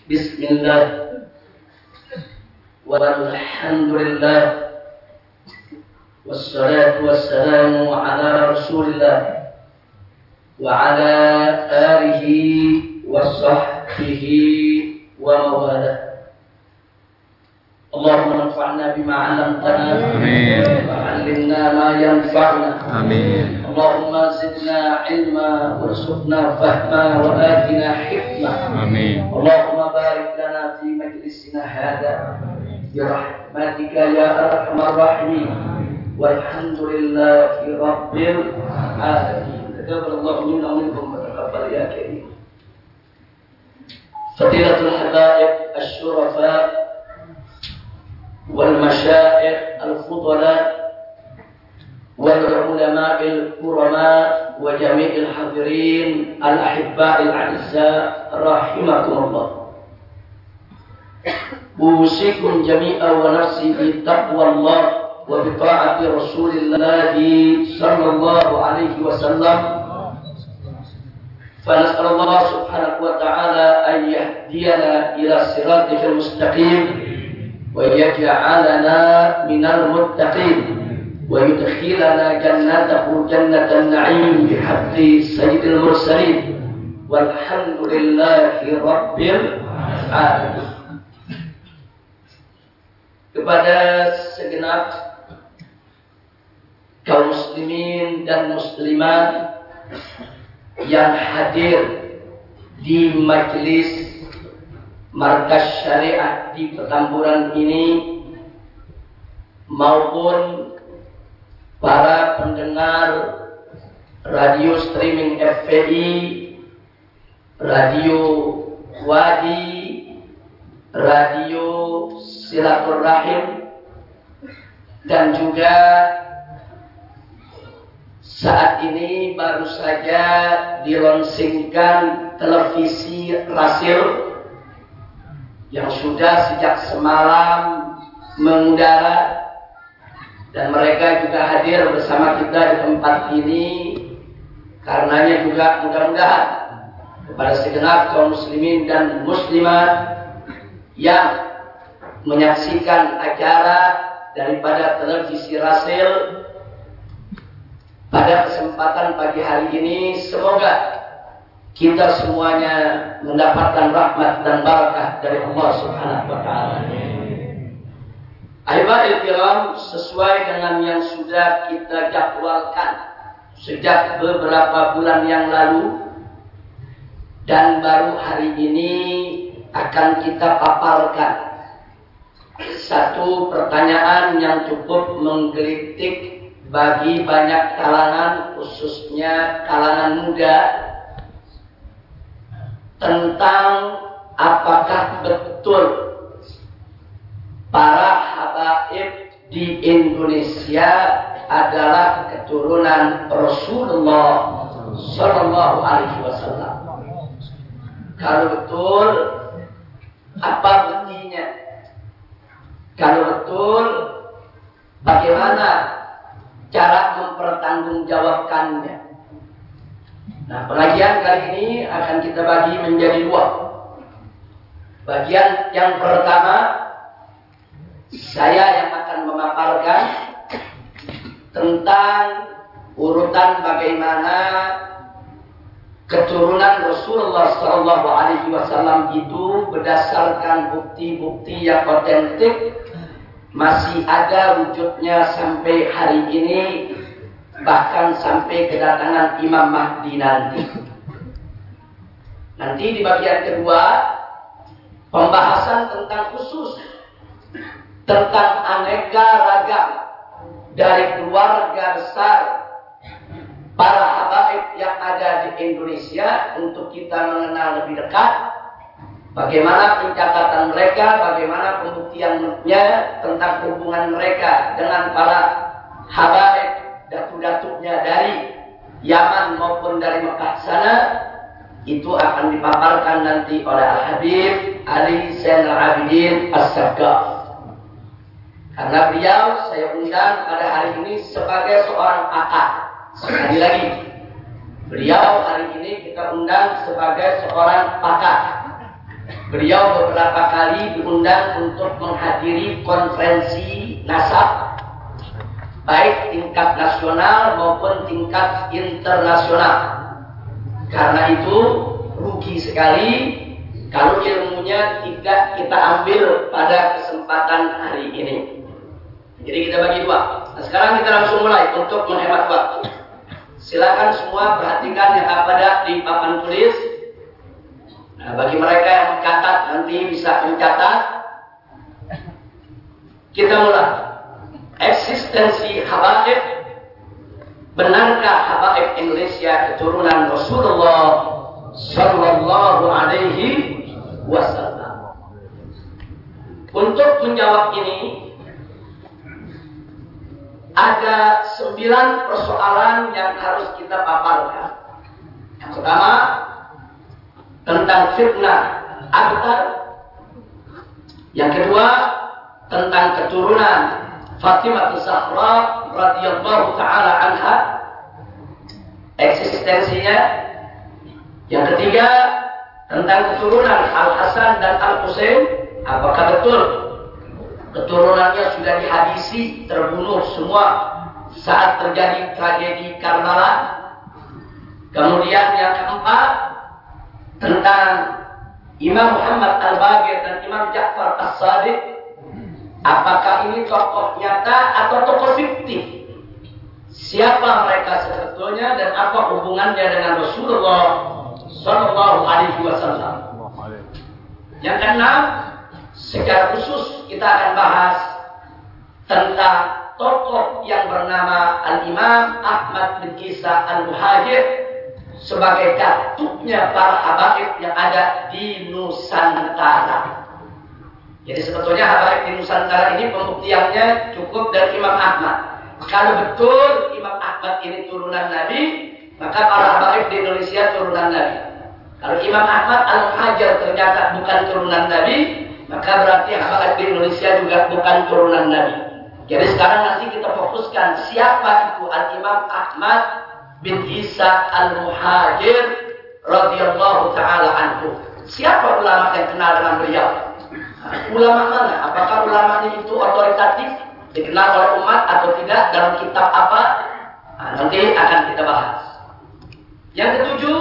Bismillah walhamdulillah wassalatu wassalamu ala rasulillah wa ala alihi wa sahbihi wa mawalah. Allahumma anfa'na bima 'allamtana wa 'allimna ma yanfa'una. Amin. Allahumma zidna 'ilma warzuqna fahma wa atina hikmah. Amin. Allahumma barik lana fi majlisina hadha bi rahmatika ya arhamar rahimin. Walhamdulillahi rabbil alamin. Taqabbalallahu minna wa minkum wa taqabbal ya karim. Fadilatul habaib asy-syurafa والمشايخ الفضلاء والعلماء الكرماء وجميع الحاضرين الأحباء الأعزاء رحمكم الله. أوصيكم جميعا ونفسي بتقوى الله وبطاعة رسول الله صلى الله عليه وسلم. فنسأل الله سبحانه وتعالى أن يهدينا إلى صراطه المستقيم ويجعلنا من المتقين ويدخلنا جنته جنة النعيم بحق سيد المرسلين والحمد لله رب العالمين. Kepada segenap kaum muslimin dan muslimat yang hadir di majelis Markas Syariah di Petamburan ini maupun para pendengar radio streaming FPI, radio Wadi, radio Silaturrahim, dan juga saat ini baru saja dilonsingkan televisi Rasil yang sudah sejak semalam mengudara, dan mereka juga hadir bersama kita di tempat ini. Karenanya juga mudah-mudahan kepada segenap kaum muslimin dan muslimat yang menyaksikan acara daripada televisi Rasil pada kesempatan pagi hari ini, semoga kita semuanya mendapatkan rahmat dan barakah dari Allah Subhanahu wa taala. Ahibatul kiram, sesuai dengan yang sudah kita jadwalkan sejak beberapa bulan yang lalu dan baru hari ini akan kita paparkan satu pertanyaan yang cukup menggelitik bagi banyak kalangan, khususnya kalangan muda, tentang apakah betul para habaib di Indonesia adalah keturunan Rasulullah Sallallahu Alaihi Wasallam. Kalau betul, apa buktinya? Kalau betul, bagaimana cara mempertanggungjawabkannya? Nah, pengajian kali ini akan kita bagi menjadi dua. Bagian yang pertama, saya yang akan memaparkan tentang urutan bagaimana keturunan Rasulullah SAW itu berdasarkan bukti-bukti yang otentik masih ada wujudnya sampai hari ini, bahkan sampai kedatangan Imam Mahdi nanti. Nanti di bagian kedua, pembahasan tentang khusus tentang aneka ragam dari keluarga besar para habaib yang ada di Indonesia untuk kita mengenal lebih dekat bagaimana pencatatan mereka, bagaimana pembuktiannya tentang hubungan mereka dengan para habaib datu-datunya dari Yaman maupun dari Mekah sana. Itu akan dipaparkan nanti oleh Al-Habib Ali Zainal Abidin As-Saqqaf. Karena beliau saya undang pada hari ini sebagai seorang pakar. Sekali lagi, beliau hari ini kita undang sebagai seorang pakar Beliau beberapa kali diundang untuk menghadiri konferensi nasab, baik tingkat nasional maupun tingkat internasional. Karena itu rugi sekali kalau ilmunya tidak kita ambil pada kesempatan hari ini. Jadi kita bagi dua. Nah, sekarang kita langsung mulai untuk menghemat waktu. Silakan semua perhatikan yang ada di papan tulis. Nah, bagi mereka yang mencatat nanti bisa mencatat. Kita mulai. Eksistensi habaib. Benarkah habaib Indonesia keturunan Rasulullah Sallallahu Alaihi Wasallam? Untuk menjawab ini ada 9 persoalan yang harus kita paparkan. Yang pertama tentang fitnah Abtar. Yang kedua tentang keturunan Fatimah Zahra radhiyallahu taala anha, eksistensinya. Yang ketiga tentang keturunan Al Hasan dan Al Husain, apakah betul keturunannya sudah dihabisi, terbunuh semua saat terjadi tragedi Karbala? Kemudian yang keempat tentang Imam Muhammad Al-Baqir dan Imam Ja'far As-Sadiq, apakah ini tokoh nyata atau tokoh fiktif? Siapa mereka sebetulnya dan apa hubungannya dengan Rasulullah Sallallahu Alaihi Wasallam? Yang keenam, secara khusus kita akan bahas tentang tokoh yang bernama Al-Imam Ahmad bin Isa Al-Muhajir sebagai datuknya para habaib yang ada di Nusantara. Jadi sebetulnya habaib di Nusantara ini pembuktiannya cukup dari Imam Ahmad. Kalau betul Imam Ahmad ini turunan Nabi, maka para habaib di Indonesia turunan Nabi. Kalau Imam Ahmad Al-Muhajir ternyata bukan turunan Nabi, maka berarti habaib di Indonesia juga bukan turunan Nabi. Jadi sekarang nanti kita fokuskan siapa itu Al-Imam Ahmad bin Isa Al-Muhajir radhiyallahu taala anhu. Siapa ulama yang kenal dengan beliau? Ulama mana? Apakah ulamanya itu otoritatif, dikenal oleh umat atau tidak, dalam kitab apa? Nanti akan kita bahas. Yang ketujuh,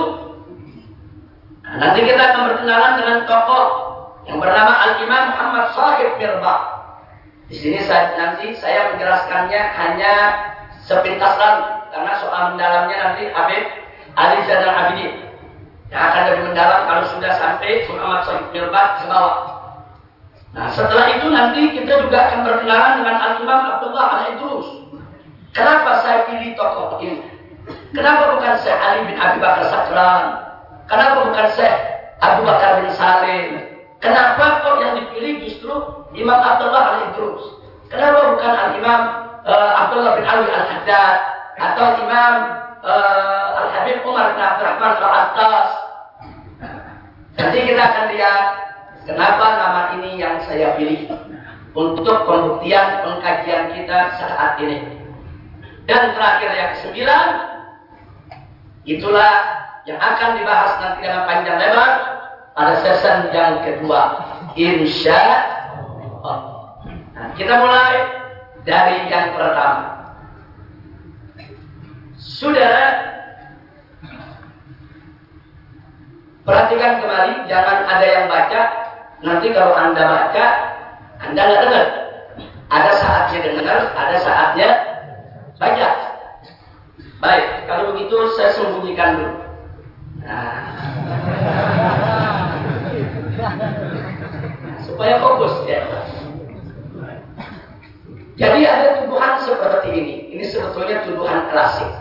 nanti kita akan berkenalan dengan tokoh yang bernama Al-Imam Muhammad Shahid Mirbah. Di sini nanti saya menjelaskannya hanya sepintas lalu, karena soal mendalamnya nanti Habib Ali Zainal Abidin yang akan lebih mendalam kalau sudah sampai Muhammad Shahid Mirbah ke bawah. Nah, setelah itu nanti kita juga akan berkenalan dengan Al-Imam Abdullah Al-Idrus. Kenapa saya pilih tokoh ini? Kenapa bukan Syekh Ali bin Abi Bakar Sakran? Kenapa bukan Syekh Abu Bakar bin Salim? Kenapa kok yang dipilih justru Imam Abdullah Al-Idrus? Kenapa bukan Al-Imam Abdullah bin Ali Al-Haddad atau Imam Al-Habib Umar bin Abdurrahman Al-Attas? Nanti kita akan lihat kenapa nama ini yang saya pilih untuk pembuktian pengkajian kita saat ini. Dan terakhir yang ke-9, itulah yang akan dibahas nanti dengan panjang lebar pada sesi yang kedua, insya Allah. Nah, kita mulai dari yang pertama. Saudara, perhatikan kembali, jangan ada yang baca. Nanti kalau Anda baca, Anda nggak dengar. Ada saatnya dengar, ada saatnya baca. Baik, kalau begitu saya sembunyikan dulu. Nah, supaya fokus ya. Jadi ada tuduhan seperti ini. Ini sebetulnya tuduhan klasik.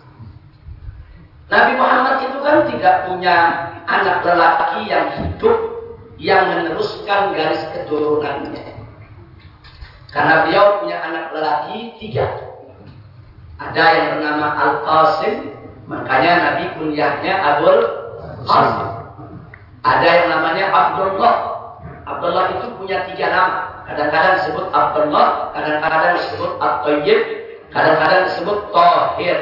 Nabi Muhammad itu kan tidak punya anak lelaki yang hidup yang meneruskan garis keturunannya. Karena beliau punya anak lelaki 3. Ada yang bernama Al-Qasim, makanya Nabi kunyahnya Abul Qasim. Ada yang namanya Abdullah. Abdullah itu punya 3 nama. Kadang-kadang disebut Abdullah, kadang-kadang disebut At-Tayyib, kadang-kadang disebut Tahir.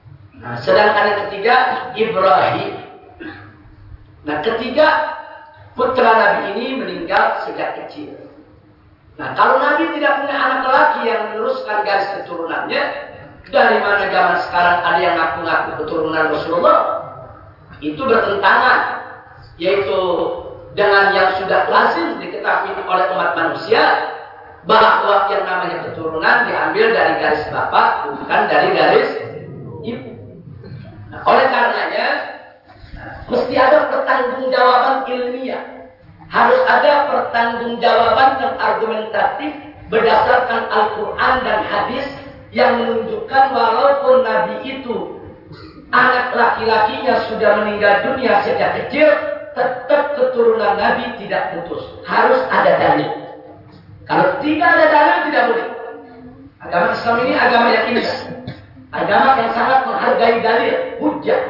Nah, sedangkan yang ketiga Ibrahim. Nah, ketiga putra Nabi ini meninggal sejak kecil. Nah, kalau Nabi tidak punya anak lelaki yang meneruskan garis keturunannya, dari mana zaman sekarang ada yang ngaku-ngaku keturunan Rasulullah? Itu bertentangan, yaitu dengan yang sudah lazim diketahui oleh umat manusia, bahwa yang namanya keturunan diambil dari garis bapak, bukan dari garis ibu. Nah, oleh karenanya, mesti ada pertanggungjawaban ilmiah. Harus ada pertanggungjawaban yang argumentatif berdasarkan Al-Quran dan hadis yang menunjukkan walaupun Nabi itu anak laki-lakinya sudah meninggal dunia sejak kecil, tetap keturunan Nabi tidak putus. Harus ada dalil. Kalau tidak ada dalil, tidak boleh. Agama Islam ini agama yang indah. Agama yang sangat menghargai dalil, hujjah.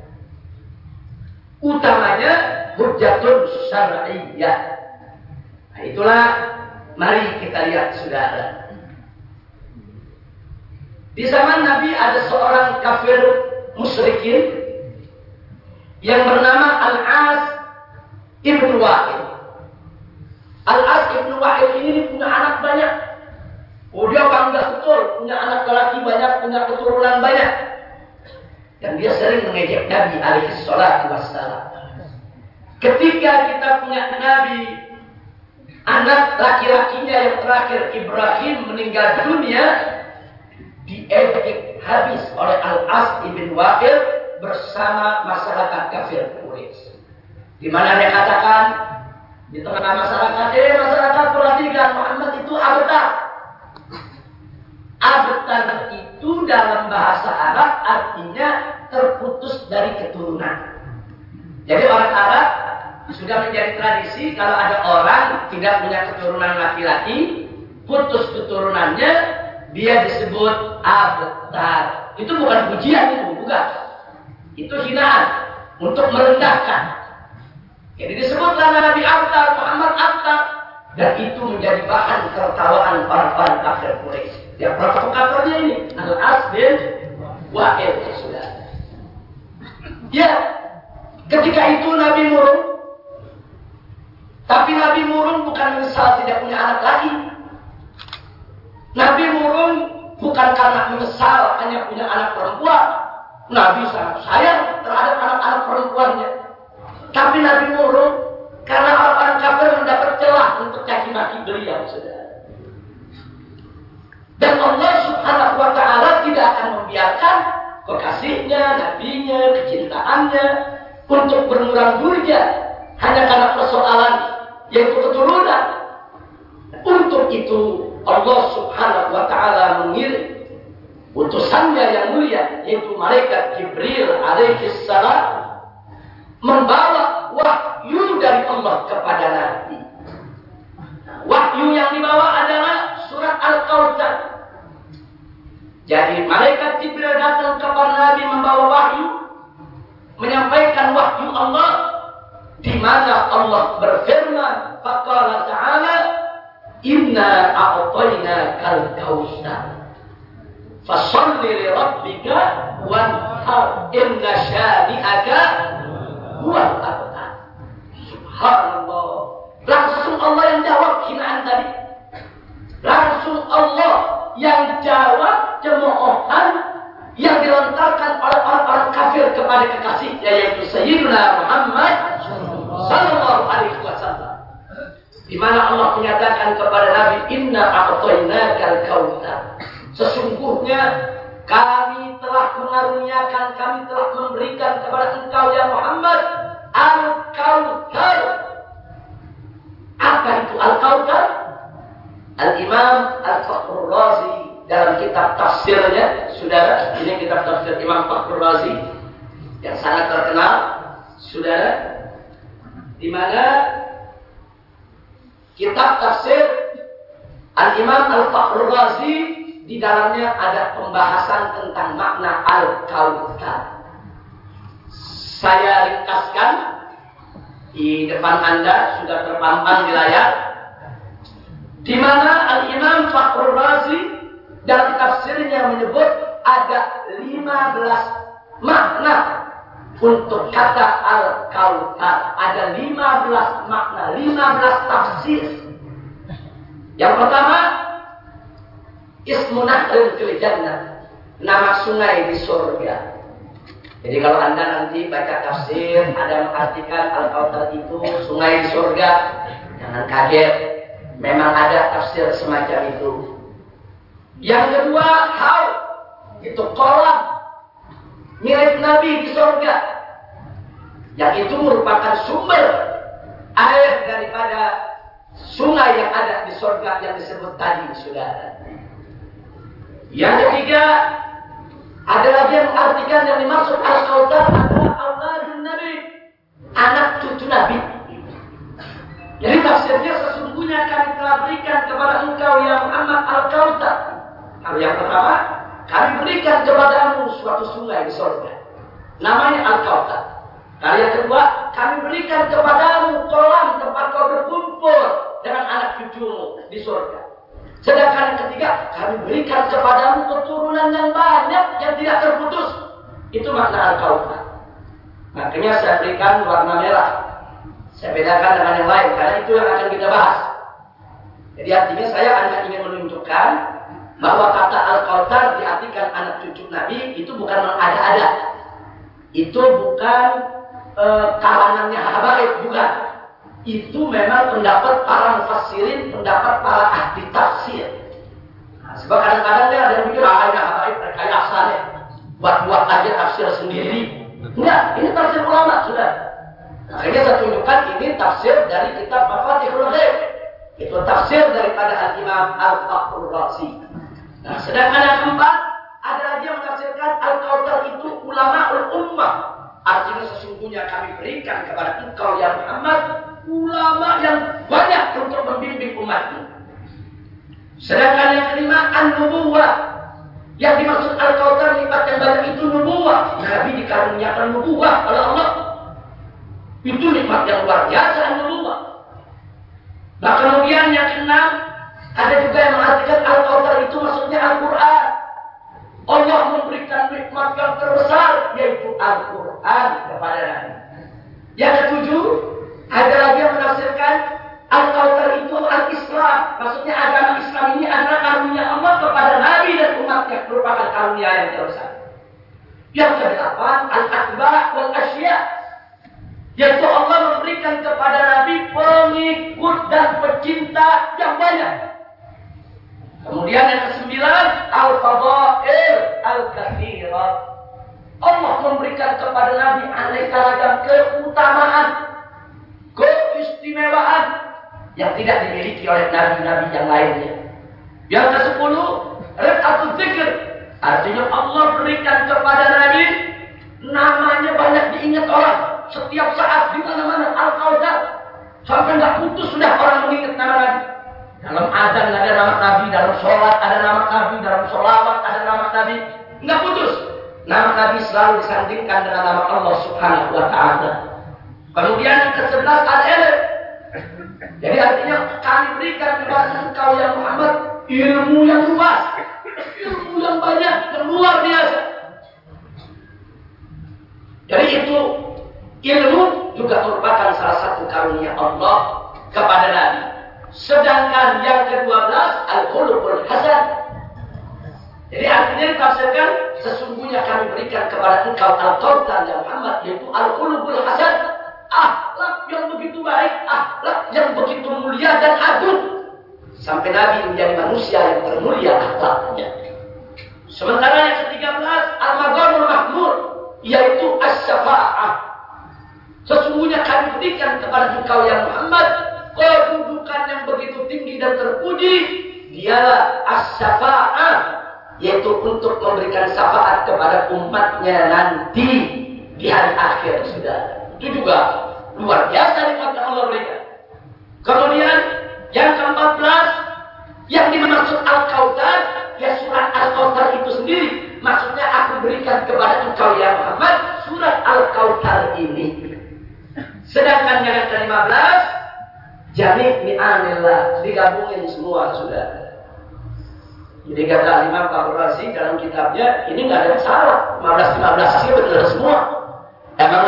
Utamanya hujjatun syar'iyyah. Nah, itulah mari kita lihat saudara. Di zaman Nabi ada seorang kafir musyrikin yang bernama Al-As ibn Wa'il. Al-As ibn Wa'il ini punya anak banyak. Oh, dia bangga betul punya anak lelaki banyak, punya keturunan banyak. Dan dia sering mengejek Nabi alaihi salatu wassalam. Ketika kita punya Nabi, anak laki-lakinya yang terakhir Ibrahim meninggal dunia, diejek habis oleh Al-As ibn Wa'il bersama masyarakat kafir Quraisy. Di mana dia katakan di tengah masyarakat, masyarakat perhatikan, Muhammad itu abtar. Abtar itu dalam bahasa Arab artinya terputus dari keturunan. Jadi orang Arab sudah menjadi tradisi kalau ada orang tidak punya keturunan laki-laki, putus keturunannya, dia disebut abtar. Itu bukan pujian, itu bukan. Itu hinaan untuk merendahkan. Jadi disebutlah Nabi abtar, Muhammad abtar, dan itu menjadi bahan tertawaan orang-orang kafir Quraisy. Yang provokatornya ini Al-As bin Wa'il, sudah. Ya, ketika itu Nabi murung. Tapi Nabi murung bukan menyesal tidak punya anak lagi. Nabi murung bukan karena menyesal hanya punya anak perempuan. Nabi sangat sayang terhadap anak-anak perempuannya. Tapi Nabi murung karena orang-orang kafir mendapat celah untuk caci maki beliau, saudara. Dan Allah Subhanahu wa Ta'ala tidak akan membiarkan kekasihnya, nabinya, kecintaannya untuk bermurah durja hanya karena persoalan yaitu keturunan. Untuk itu Allah Subhanahu wa Ta'ala mengirim utusannya yang mulia, yaitu malaikat Jibril alaihi salam, membawa wahyu dari Allah kepada Nabi. Wahyu yang dibawa adalah surat Al-Kautsar. Jadi malaikat Jibril datang kepada Nabi membawa wahyu, menyampaikan wahyu Allah, di mana Allah berfirman, faqala ta'ala, inna a'tainakal kautsar fasholli li rabbika wanhar inna syani'aka huwal abtar. Subhanallah. Langsung Allah yang jawab hinaan tadi. Langsung Allah yang jawab cemoohan yang dilontarkan oleh orang-orang kafir kepada kekasihnya, yaitu Sayyidina Muhammad sallallahu alaihi wasallam. Di mana Allah menyatakan kepada Nabi, inna a'tainakal kautsar. Sesungguhnya kami telah mengaruniakan, kami telah memberikan kepada engkau ya Muhammad Al-Kautsar. Apa itu Al-Kautsar? Al-Imam Al-Fakhrur Razi dalam kitab tafsirnya, saudara, ini kitab tafsir Imam Fakhrur Razi yang sangat terkenal, saudara, di mana kitab tafsir Al-Imam Al-Fakhrur Razi di dalamnya ada pembahasan tentang makna Al-Kautsar. Saya ringkaskan di depan Anda, sudah terpampang di layar, di mana Al-Imam Fakhrur Razi dalam tafsirnya menyebut ada 15 makna Untuk kata Al-Kautsar ada 15 makna, 15 tafsir. Yang pertama, ismu nahrun fil jannah, nama sungai di surga. Jadi kalau Anda nanti baca tafsir ada mengartikan Al-Kautsar itu sungai di surga, jangan kaget. Memang ada tafsir semacam itu. Yang kedua, haud, itu kolam milik Nabi di surga. Yang itu merupakan sumber air daripada sungai yang ada di surga yang disebut tadi, saudara. Yang ketiga, ada lagi yang mengartikan yang dimaksud Al-Kautsar adalah auladun Nabi, anak cucu Nabi. Jadi tafsirnya sesungguhnya kami telah berikan kepada engkau ya Muhammad Al-Kautsar. Kalau yang pertama, kami berikan kepadamu suatu sungai di surga, namanya Al-Kautsar. Kalau yang kedua, kami berikan kepadamu kolam tempat kau berkumpul dengan anak cucumu di surga. Sedangkan yang ketiga, kami berikan kepadamu keturunan yang banyak yang tidak terputus. Itu makna Al-Kautsar. Makanya saya berikan warna merah. Saya bedakan dengan yang lain karena itu yang akan kita bahas. Jadi artinya saya hanya ingin menunjukkan bahwa kata Al-Kautsar diartikan anak cucu Nabi itu bukan mengada-ada. Itu bukan kalangannya habaib, bukan. Itu memang pendapat para mufassirin, pendapat para ahli tafsir. Nah, sebab kadang-kadang dia ada yang mikir, ini habaib rekayasa deh, buat-buat aja tafsir sendiri. Enggak, ini tafsir ulama sudah. Nah, akhirnya saya tunjukkan ini tafsir dari kitab Mafatihul Ghaib. Itu tafsir daripada Al-Imam Al-Fakhrur Razi. Nah, sedangkan yang keempat, ada lagi yang menafsirkan Al-Kautsar itu ulama ummah. Artinya sesungguhnya kami berikan kepada engkau ya Muhammad ulama yang banyak untuk membimbing umatmu. Sedangkan yang kelima, an-nubuwah. Yang dimaksud Al-Kautsar lipat yang banyak itu nubuwah. Nabi dikaruniakan nubuwah oleh Allah. Itu nikmat yang luar biasa an-nubuwah. Nah kemudian yang keenam, ada juga yang mengartikan Al-Kautsar itu maksudnya Al-Quran. Allah memberikan nikmat yang terbesar, yaitu Al-Quran kepada Nabi. Yang ketujuh, ada lagi yang menafsirkan Al-Kautsar itu Al-Islam. Maksudnya agama Islam ini adalah karunia Allah kepada Nabi dan umatnya, merupakan karunia yang terbesar. Yang kedelapan, Al-Atba' wal-Asya, yaitu Allah memberikan kepada Nabi pengikut dan pecinta yang banyak. Kemudian yang kesembilan, Al-Fadail Al-Kathira. Allah memberikan kepada Nabi aneka ragam keutamaan, keistimewaan yang tidak dimiliki oleh nabi-nabi yang lainnya. Yang ke-10, Rif'atul Dzikr. Artinya Allah berikan kepada Nabi namanya banyak diingat orang. Setiap saat di mana-mana Al-Kautsar. Sampai nggak putus sudah orang mengingat nama Nabi. Dalam azan ada nama Nabi, dalam sholat ada nama Nabi, dalam sholawat ada nama Nabi. Nggak putus. Nama Nabi selalu disandingkan dengan nama Allah Subhanahu wa Ta'ala. Kemudian yang ke-11 al-ilm. Jadi artinya kami berikan kepada engkau yang Muhammad ilmu yang luas, ilmu yang banyak, yang luar biasa. Jadi itu ilmu juga merupakan salah satu karunia Allah kepada Nabi. Sedangkan yang ke-12 al-khuluqul hasan. Jadi artinya ditafsirkan sesungguhnya kami berikan kepada engkau Al-Kautsar ya Muhammad, yaitu al-khuluqul hasan, akhlak yang begitu baik, akhlak yang begitu mulia dan agung, sampai Nabi menjadi manusia yang termulia akhlaknya. Sementara yang ke-13 al-maqamul mahmud, yaitu as-syafa'ah. Sesungguhnya kami berikan kepada engkau ya Muhammad kedudukan yang begitu tinggi dan terpuji, dialah as-syafa'ah, yaitu untuk memberikan syafaat kepada umatnya nanti di hari akhir, saudara. Itu juga luar biasa nikmat yang Allah berikan. Kemudian yang ke-14 yang dimaksud Al-Kautsar, ya surat Al-Kautsar itu sendiri. Maksudnya aku berikan kepada engkau ya Muhammad surat Al-Kautsar ini. Sedangkan yang ke-15 Jami' ni'amillah, digabungin semua sudah. Jadi kata Imam Fakhrur Razi dalam kitabnya ini nggak ada yang salah. 15-15 sih benar semua. Emang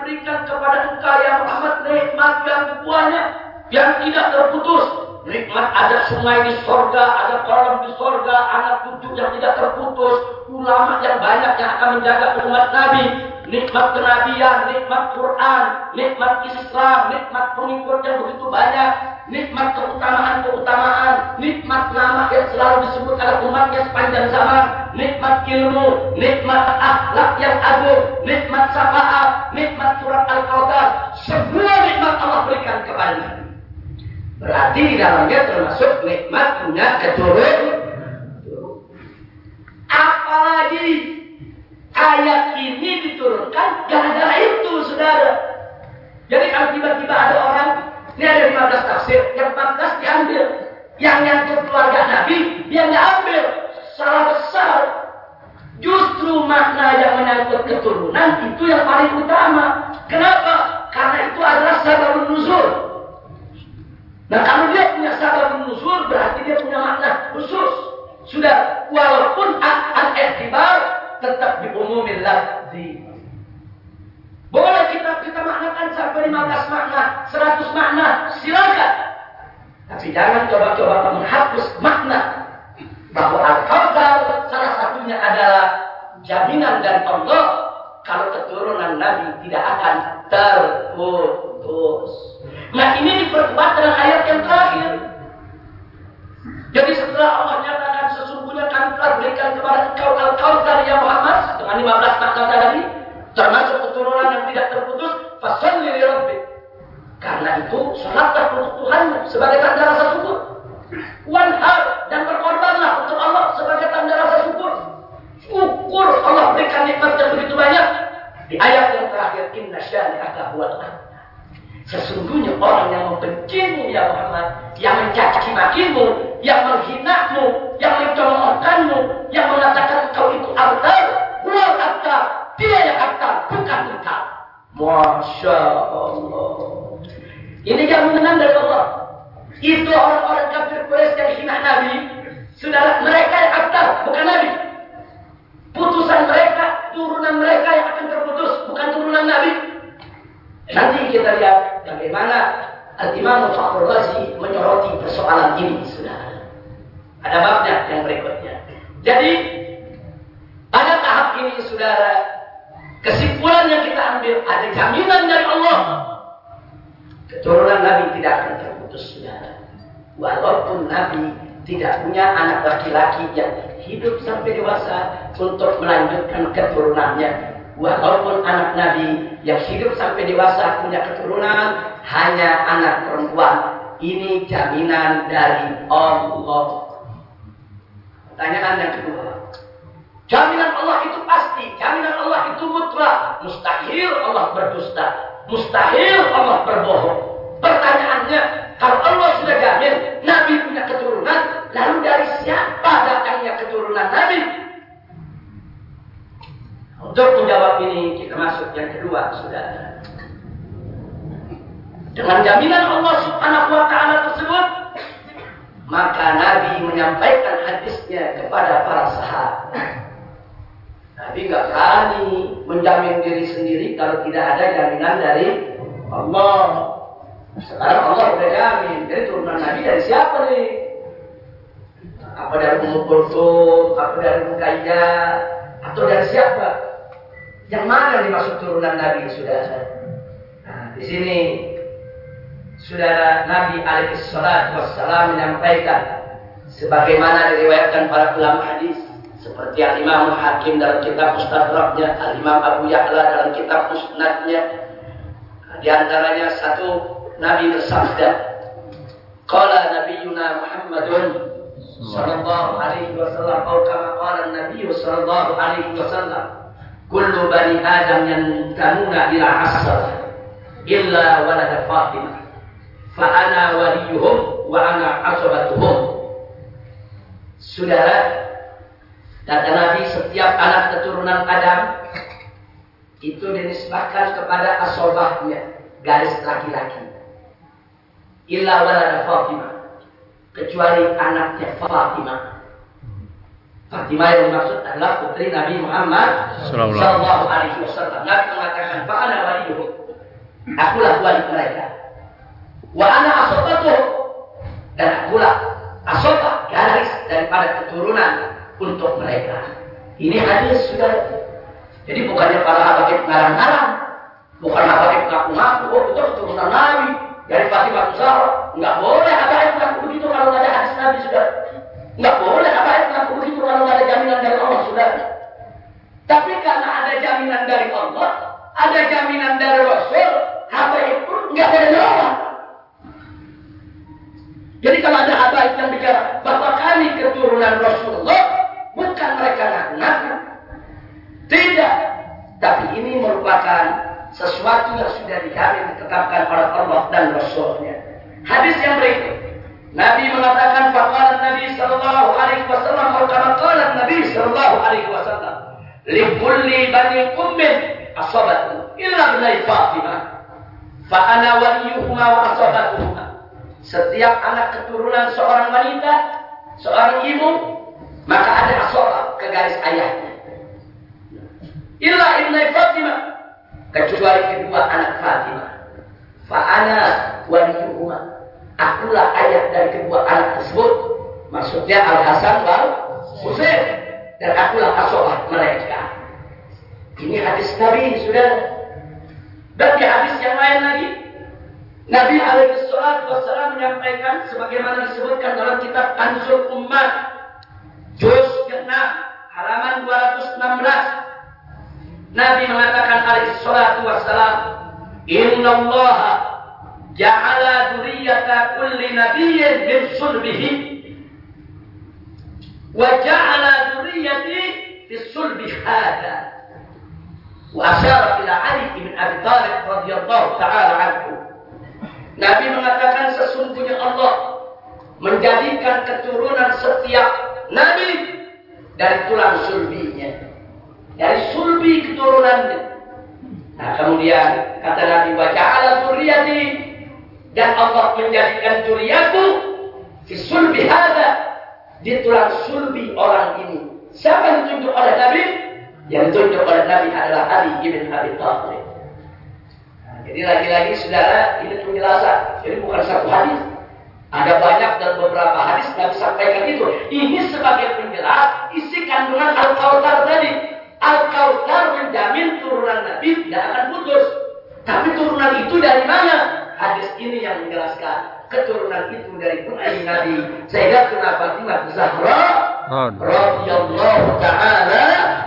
berikan kepada engkau ya Muhammad nikmat yang banyak, yang tidak terputus. Nikmat ada sungai di sorga, ada kolam di sorga, anak cucu yang tidak terputus, ulama yang banyak yang akan menjaga umat Nabi, nikmat kenabian, nikmat Quran, nikmat Islam, nikmat pengikut yang begitu banyak, nikmat keutamaan, nikmat nama yang selalu disebut oleh umatnya sepanjang zaman, nikmat ilmu, nikmat akhlak yang agung, nikmat syafaat, nikmat surat Al-Kautsar, semua nikmat Allah berikan kepada Nabi. Berarti di dalamnya termasuk nikmat punya keturunan. Apalagi ayat ini diturunkan gara-gara itu, saudara. Jadi kalau tiba-tiba ada orang, ini ada 15 tafsir, yang 14 diambil, yang nyangkut keluarga Nabi, dia nggak ambil. Salah besar. Justru makna yang menyangkut keturunan itu yang paling utama. Kenapa? Karena itu adalah sababun nuzul. Nah, kalau dia punya sababun nuzul, berarti dia punya makna khusus. Sudah, walaupun al-i'tibar tetap diumumin lafzi. Boleh kita maknakan sampai 15 makna, 100 makna, silakan. Tapi jangan coba-coba menghapus makna bahwa Al-Kautsar salah satunya adalah jaminan dari Allah kalau keturunan Nabi tidak akan terputus. Nah, ini diperkuat dengan ayat yang terakhir. Jadi setelah Allah nyatakan sesungguhnya kami telah berikan kepada engkau Al-Kautsar ya Muhammad dengan 15 makna tadi, termasuk keturunan yang tidak terputus, fasholli li rabbik. Karena itu salatlah untuk Tuhan sebagai tanda rasa syukur. Wanhar, dan berkorbanlah untuk Allah sebagai tanda rasa syukur. Syukur Allah berikan nikmat yang begitu banyak. Di ayat yang terakhir, inna syani'aka huwal abtar. Sesungguhnya orang yang membencimu ya Muhammad, yang mencaci makimu, yang menghinamu, yang mencemoohkanmu, yang mengatakan engkau itu abtar, huwal abtar, dia yang abtar, bukan engkau. Masya Allah. Ini jaminan dari Allah. Itu orang-orang kafir Quraisy yang hina Nabi, saudara, mereka yang abtar, bukan Nabi. Putusan mereka, turunan mereka yang akan terputus, bukan turunan Nabi. Nanti kita lihat bagaimana Al-Imam Fakhrul Razi menyoroti persoalan ini, saudara. Ada babnya yang berikutnya. Jadi pada tahap ini, saudara, kesimpulan yang kita ambil ada jaminan dari Allah. Keturunan Nabi tidak akan terputus, saudara. Walaupun Nabi tidak punya anak laki-laki yang hidup sampai dewasa untuk melanjutkan keturunannya. Walaupun anak Nabi yang hidup sampai dewasa punya keturunan hanya anak perempuan. Ini jaminan dari Allah. Pertanyaan yang kedua. Jaminan Allah itu pasti. Jaminan Allah itu mutlak. Mustahil Allah berdusta. Mustahil Allah berbohong. Pertanyaannya, kalau Allah sudah jamin Nabi punya keturunan, lalu dari siapa datangnya keturunan Nabi? Untuk menjawab ini, kita masuk yang kedua, saudara. Dengan jaminan Allah Subhanahu wa Ta'ala tersebut, maka Nabi menyampaikan hadisnya kepada para sahabat. Nabi nggak berani menjamin diri sendiri kalau tidak ada jaminan dari Allah. Sekarang Allah sudah jamin. Jadi turunan Nabi dari siapa nih? Apa dari Ummu Kulthum, apa dari Ruqayyah, atau dari siapa? Yang mana dimaksud turunan Nabi, saudara? Nah, di sini saudara Nabi alaihi salatu wassalam menyampaikan sebagaimana diriwayatkan para ulama hadis seperti Al-Imam Hakim dalam kitab Mustadraknya, Al-Imam Abu Ya'la dalam kitab Musnadnya. Di antaranya satu Nabi bersabda, qala nabiyuna Muhammadun sallallahu alaihi wasallam atau kama qala Nabi sallallahu alaihi wasallam, kullu bani Adam yantamuna ila asr illa walad Fatimah fa ana waliyuhum wa ana asabatuhum. Saudara, kata Nabi, setiap anak keturunan Adam itu dinisbahkan kepada asobahnya, garis laki-laki. Illa walad Fatimah, kecuali anaknya Fatimah. Fatimah yang dimaksud adalah putri Nabi Muhammad Sallallahu Alaihi Wasallam. Nabi mengatakan, "Fa'ana waliyuhum." Akulah wali mereka. Wa ana asobatuhum. Dan akulah asobah, garis daripada keturunan untuk mereka. Ini hadis sudah. Jadi bukannya para habaib ngarang-ngarang, bukan habaib ngaku-ngaku, oh betul keturunan Nabi dari Fatimah Zahra. Enggak boleh habaib ngaku begitu kalau nggak ada hadis Nabi sudah. Enggak boleh habaib ngaku begitu kalau nggak ada jaminan dari Allah sudah. Tapi karena ada jaminan dari Allah, ada jaminan dari Rasul, habaib pun nggak ada jawab. Jadi kalau ada habaib yang bicara bahwa kami keturunan Rasulullah, bukan mereka ngaku-ngaku. Tidak. Tapi ini merupakan sesuatu yang sudah dijamin ditetapkan oleh Allah dan Rasulnya. Hadis yang berikut. Nabi mengatakan faqala Nabi sallallahu alaihi wasallam atau kama qala Nabi sallallahu alaihi wasallam, "Li kulli bani ummin asabatu illa ibnai Fatimah, fa ana waliyuhuma wa asabatuhuma." Setiap anak keturunan seorang wanita, seorang ibu, maka ada asabah ke garis ayahnya. Illa ibnai Fatimah, kecuali kedua anak Fatimah. Fa ana waliyuhuma, akulah ayah dari kedua anak tersebut. Maksudnya Al-Hasan wal Husain. Dan akulah asabah mereka. Ini hadis Nabi sudah. Dan di hadis yang lain lagi, Nabi alaihi salatu wassalam menyampaikan sebagaimana disebutkan dalam kitab Kanzul Ummah juz 6 halaman 216. Nabi mengatakan alaihi salatu wassalam, "Innallaha ja'ala dzurriyyata kulli nabiyyin min sulbihi wa ja'ala dzurriyyati fi sulbi hadha." Wa asyara ila Ali bin Abi Thalib radhiyallahu ta'ala anhu. Nabi mengatakan sesungguhnya Allah menjadikan keturunan setiap nabi dari tulang sulbinya, dari sulbi keturunannya. Nah kemudian kata Nabi, wa ja'ala dzurriyyati, dan Allah menjadikan dzurriyyatku fi sulbi hadza, di tulang sulbi orang ini. Siapa yang ditunjuk oleh Nabi? Yang ditunjuk oleh Nabi adalah Ali bin Abi Thalib. Nah, jadi lagi-lagi saudara, ini penjelasan. Jadi bukan satu hadis. Ada banyak dan beberapa hadis Nabi sampaikan itu. Ini sebagai penjelas isi kandungan Al-Kautsar tadi. Al-Kautsar menjamin turunan Nabi tidak akan putus. Tapi turunan itu dari mana? Hadis ini yang menjelaskan. Keturunan itu dari putri Nabi Sayyidatuna Fatimah Zahra radhiyallahu ta'ala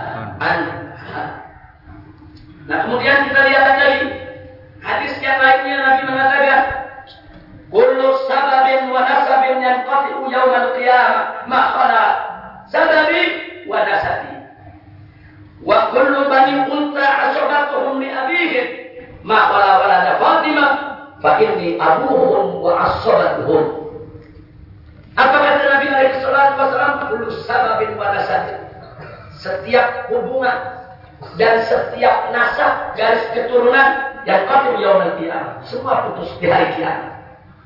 anha. Nah kemudian kita lihat lagi hadis yang lainnya. Nabi mengatakan, kullu sababin wa nasabin yanqati'u yaumal qiyamah ma khala sababi wa nasabi. Wa kullu bani unta asabatuhum li abihim ma qala walada Fatimah fa inni abuhum wa asabatuhum. Apa kata Nabi alaihi salatu wasallam? Kullu sababin wa nasabin, setiap hubungan dan setiap nasab garis keturunan yang qatu yaumil qiyamah, semua putus di hari kiamat.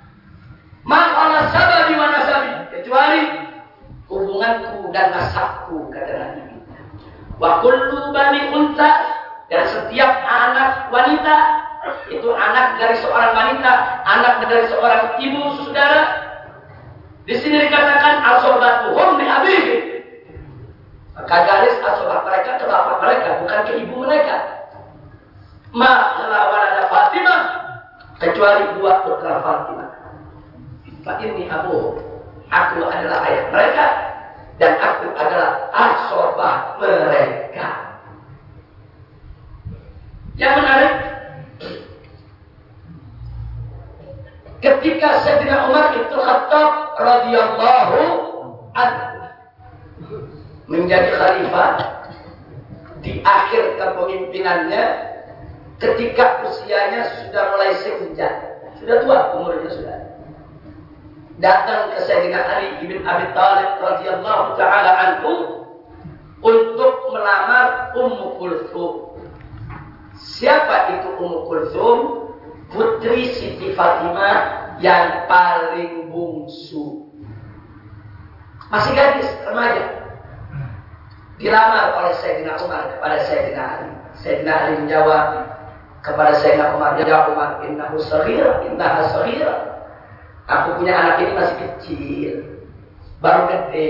Ma qala sababi wa nasabi, kecuali hubunganku dan nasabku, kata Nabi. Wa kullu bani unta, dan setiap anak wanita, itu anak dari seorang wanita, anak dari seorang ibu saudara. Di sini dikatakan asobatuhum bi abihim, maka garis asobah mereka ke bapak mereka, bukan ke ibu mereka. Ma walada Fatimah, kecuali dua putra Fatimah. Fa inni abu, aku adalah ayah mereka, dan aku adalah asobah mereka. Yang menarik, ketika Sayyidina Umar bin Khattab radhiyallahu anhu menjadi khalifah di akhir kepemimpinannya, ketika usianya sudah mulai senja, sudah tua umurnya sudah, datang ke Sayyidina Ali bin Abi Thalib radhiyallahu ta'ala anhu untuk melamar Ummu Kulthum. Siapa itu Ummu Kulthum? Putri Siti Fatimah yang paling bungsu. Masih gadis, remaja. dilamar oleh Sayyidina Umar kepada Sayyidina Ali. Sayyidina Ali menjawab kepada Sayyidina Umar, "Ya Umar, innahu saghira, innaha saghira." Aku punya anak ini masih kecil, baru gede.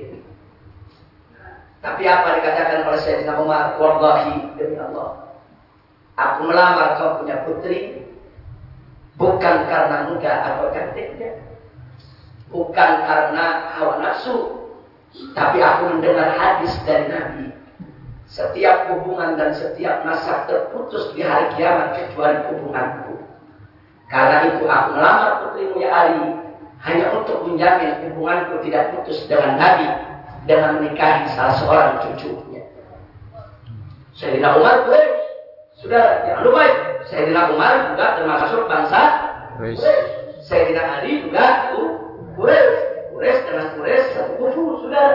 Tapi apa dikatakan oleh Sayyidina Umar? "Wallahi, demi Allah, aku melamar kau punya putri bukan karena muda atau cantiknya, bukan karena hawa nafsu, tapi aku mendengar hadis dari Nabi. Setiap hubungan dan setiap nasab terputus di hari kiamat kecuali hubunganku. Karena itu aku melamar putrimu ya Ali, hanya untuk menjamin hubunganku tidak putus dengan Nabi dengan menikahi salah seorang cucunya." Sayyidina Umar Quraisy. Sudah, jangan lupa, Sayyidina Umar juga termasuk bangsa Quraisy. Sayyidina Ali juga Quraisy. Quraisy dengan Quraisy satu kufur, sudah.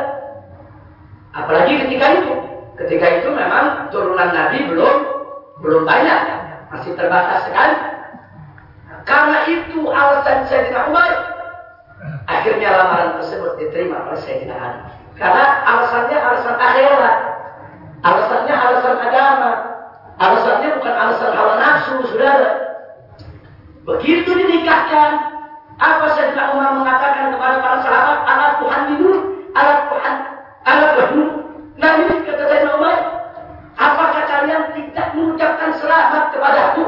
Apalagi ketika itu memang turunan Nabi belum banyak, masih terbatas sekali. Karena itu alasan Sayyidina Umar, akhirnya lamaran tersebut diterima oleh Sayyidina Ali. Karena alasannya alasan akhirat, alasannya alasan agama, alasannya bukan alasan hawa nafsu, saudara. Begitu dinikahkan, apa Sayyidina Umar mengatakan kepada para sahabat, "Ala tuhannidun, ala tuhannidun." Nabi kata Sayyidina Umar, "Apakah kalian tidak mengucapkan selamat kepadaku?"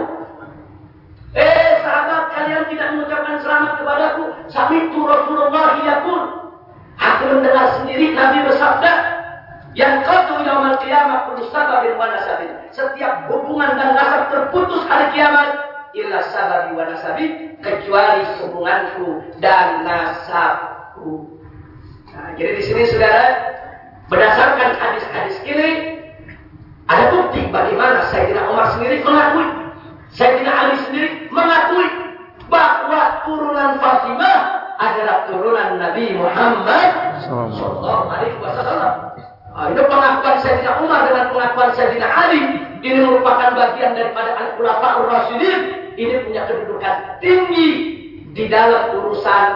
Sahabat, kalian tidak mengucapkan selamat kepadaku. Sami'tu Rasulullah yaqul. Aku mendengar sendiri Nabi bersabda, "Yang qatu yaumil qiyamah kullu sababin wa nasabin." Setiap hubungan dan nasab terputus hari kiamat, illa sababi wa nasabi, kecuali hubunganku dan nasabku. Nah, jadi di sini saudara, berdasarkan hadis-hadis ini ada bukti bagaimana Sayyidina Umar sendiri mengakui, Sayyidina Ali sendiri mengakui bahwa turunan Fatimah adalah turunan Nabi Muhammad sallallahu alaihi wasallam. Ini pengakuan Sayyidina Umar dengan pengakuan Sayyidina Ali, ini merupakan bagian daripada Al-Khulafaur Rasyidin. Ini punya kedudukan tinggi di dalam urusan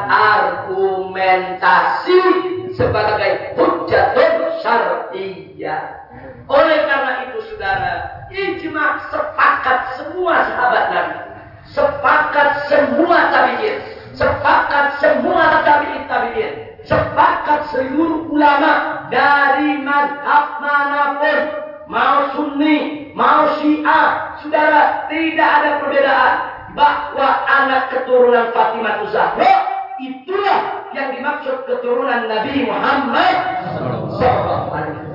argumentasi sebagai hujjatun syar'iyyah. Oleh karena itu saudara, ijma sepakat semua sahabat Nabi, sepakat semua tabi'in, sepakat semua tabi'in, sepakat seluruh ulama dari mazhab manapun, mau Sunni, mau Syiah, saudara, tidak ada perbedaan bahwa anak keturunan Fatimah Zahra itulah yang dimaksud keturunan Nabi Muhammad sallallahu alaihi wasallam.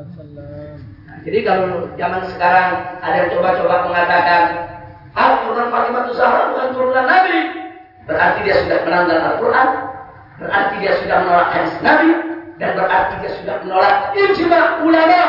Jadi kalau zaman sekarang ada yang coba-coba mengatakan turunan Fatimah Zahra bukan turunan Nabi, berarti dia sudah melanggar Al-Quran, berarti dia sudah menolak hadis Nabi, dan berarti dia sudah menolak ijma ulama.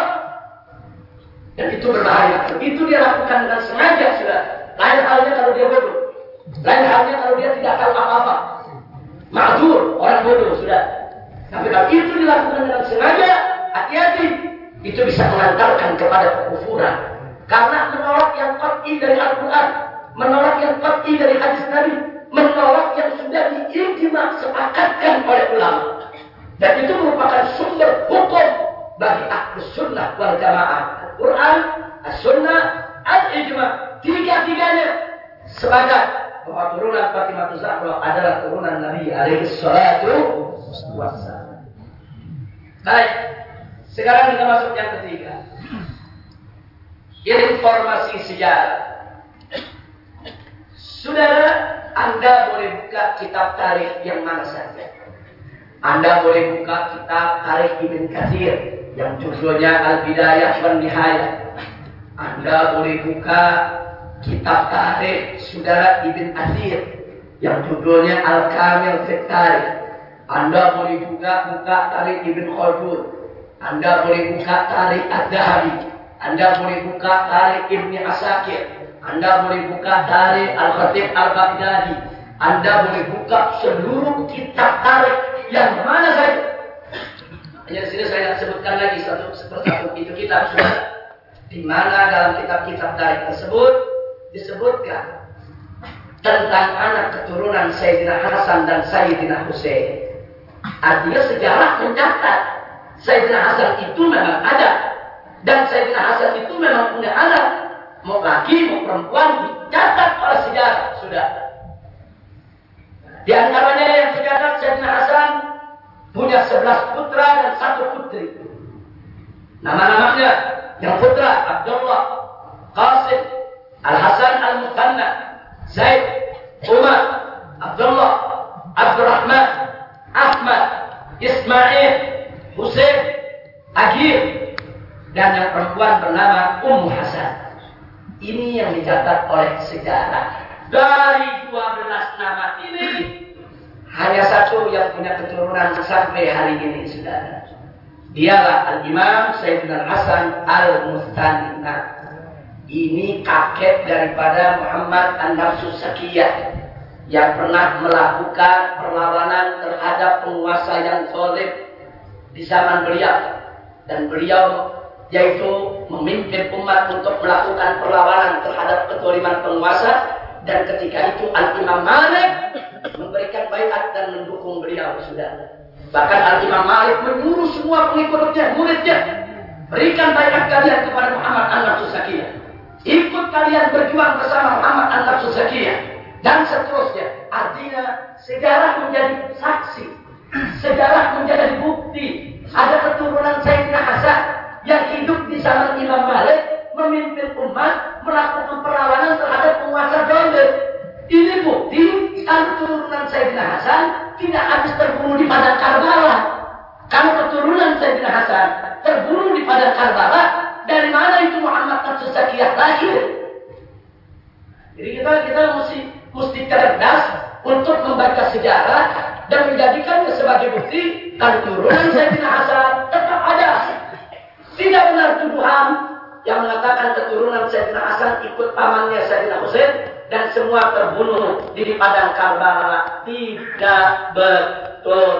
Dan itu berbahaya. Itu dia lakukan dengan sengaja, sudah. Lain halnya kalau dia bodoh, lain halnya kalau dia tidak tahu apa-apa. Ma'dzur, orang bodoh, sudah. Tapi kalau itu dilakukan dengan sengaja, hati-hati. Itu bisa mengantarkan kepada kekufuran. Karena menolak yang qat'i dari Al-Quran, menolak yang qat'i dari hadis Nabi, menolak yang sudah diijma sepakatkan oleh ulama. Dan itu merupakan sumber hukum bagi ahlus sunnah wal jamaah. Al-Quran, as-sunnah, al-ijma, tiga-tiganya sepakat bahwa turunan Fatimah Zahra adalah turunan Nabi alaihi salatu wassalam. Baik. Sekarang kita masuk yang ketiga. Informasi sejarah. Saudara, Anda boleh buka kitab tarikh yang mana saja. Anda boleh buka kitab tarikh Ibn Katsir yang judulnya Al-Bidayah wan Nihayah. Anda boleh buka kitab tarikh saudara Ibn Athir yang judulnya Al-Kamil fi Tarikh. Anda boleh juga buka tarikh Ibn Khaldun. Anda boleh buka tarikh Ad-Dahabi. Anda boleh buka tarikh Ibn Asakir. Anda boleh buka tarikh Al-Khatib Al-Baghdadi. Anda boleh buka seluruh kitab tarikh yang mana saja. Hanya di sini saya sebutkan lagi satu persatu itu kitab sudah. Di mana dalam kitab-kitab tarikh tersebut disebutkan tentang anak keturunan Sayyidina Hasan dan Sayyidina Husain. Artinya sejarah mencatat Sayyidina Hasan itu memang ada. Dan Sayyidina Hasan itu memang punya anak. Mau laki, mau perempuan, dicatat oleh sejarah. Sudah. Di antaranya yang tercatat Sayyidina Hasan punya 11 putra dan 1 putri. Nama-namanya yang putra Abdullah, Qasim, Al-Hasan Al-Muthanna, Zaid, Umar, Abdullah, Abdurrahman, Ahmad, Ismail, Husain, Agir, dan yang perempuan bernama Ummu Hasan. Ini yang dicatat oleh sejarah. Dari 12 nama ini hanya 1 yang punya keturunan sampai hari ini, saudara. Dialah Al-Imam Sayyidina Hasan Al-Muthanna. Ini kakek daripada Muhammad An-Nafsus Zakiyah yang pernah melakukan perlawanan terhadap penguasa yang zalim di zaman beliau. Dan beliau yaitu memimpin umat untuk melakukan perlawanan terhadap kezaliman penguasa. Dan ketika itu Al-Imam Malik memberikan baiat dan mendukung beliau, saudara. Bahkan Al-Imam Malik menyuruh semua pengikutnya, muridnya, berikan baiat kalian kepada Muhammad An-Nafsus Zakiyah. Ikut kalian berjuang bersama Muhammad An-Nafsus Zakiyah. Dan seterusnya. Artinya sejarah menjadi saksi. Sejarah menjadi bukti. Ada keturunan Sayyidina Hasan yang hidup di zaman Imam Malik, memimpin umat, melakukan perlawanan terhadap penguasa zalim. Ini bukti kalau keturunan Sayyidina Hasan tidak habis terbunuh di padang Karbala. Kalau keturunan Sayyidina Hasan terbunuh di padang Karbala, dari mana itu Muhammad An-Nafsus Zakiyah lahir? Jadi kita mesti cerdas untuk membaca sejarah dan menjadikannya sebagai bukti kalau keturunan Sayyidina Hasan tetap ada. Tidak benar tuduhan yang mengatakan keturunan Sayyidina Hasan ikut pamannya Sayyidina Husain dan semua terbunuh di padang Karbala. Tidak betul.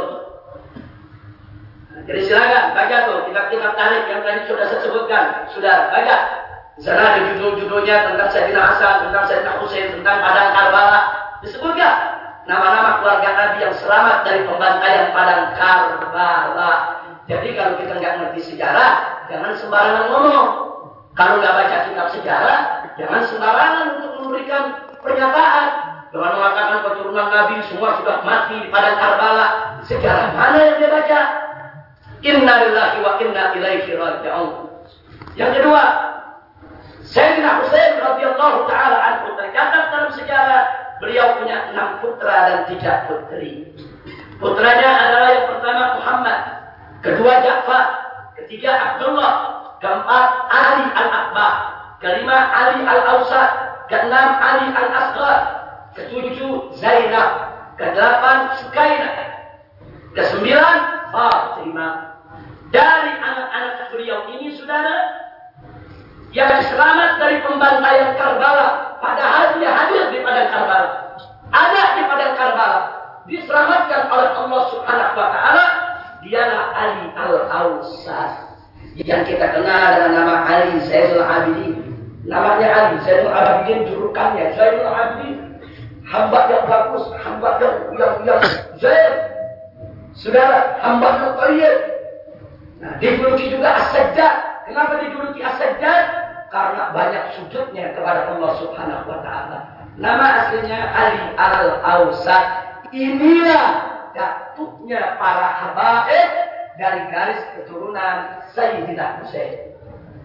Jadi silakan baca tuh kitab-kitab tarikh yang tadi sudah saya sebutkan. Sudah baca. Di sana ada judul-judulnya tentang Sayyidina Hasan, tentang Sayyidina Husain, tentang padang Karbala. Disebutkan nama-nama keluarga Nabi yang selamat dari pembantaian padang Karbala. Jadi kalau kita nggak ngerti sejarah, jangan sembarangan ngomong. Kalau nggak baca kitab sejarah, jangan sembarangan untuk memberikan pernyataan. Jangan mengatakan keturunan Nabi semua sudah mati di padang Karbala. Sejarah mana yang dia baca? Inna lillahi wa inna ilaihi raji'un. Yang kedua, Sayyidina Husain radhiyallahu taala anhu tercatat dalam sejarah beliau punya 6 putra dan 3 putri. Putranya adalah yang pertama Muhammad, kedua Ja'far, ketiga Abdullah, keempat Ali Al-Akbar, kelima Ali Al-Awsat, keenam Ali Al-Asghar, ketujuh Zainab, kedelapan Sukainah, kesembilan Fatimah. Dari anak-anak beliau ini, saudara, yang selamat dari pembantaian Karbala, padahal dia hadir di padang Karbala, ada di padang Karbala, diselamatkan oleh Allah Subhanahu wa taala, dialah Ali Al-Awsat yang kita kenal dengan nama Ali Zainul Abidin. Namanya Ali Zainul Abidin, julukannya Zainul Abidin, hamba yang bagus, hamba yang zain, saudara, hamba yang thayyib. Nah, dijuluki juga As-Sajjad. Kenapa dijuluki As-Sajjad? Karena banyak sujudnya kepada Allah Subhanahu wa taala. Nama aslinya Ali Al-Awsat. Inilah datuknya para habaib dari garis keturunan Sayyidina Husain.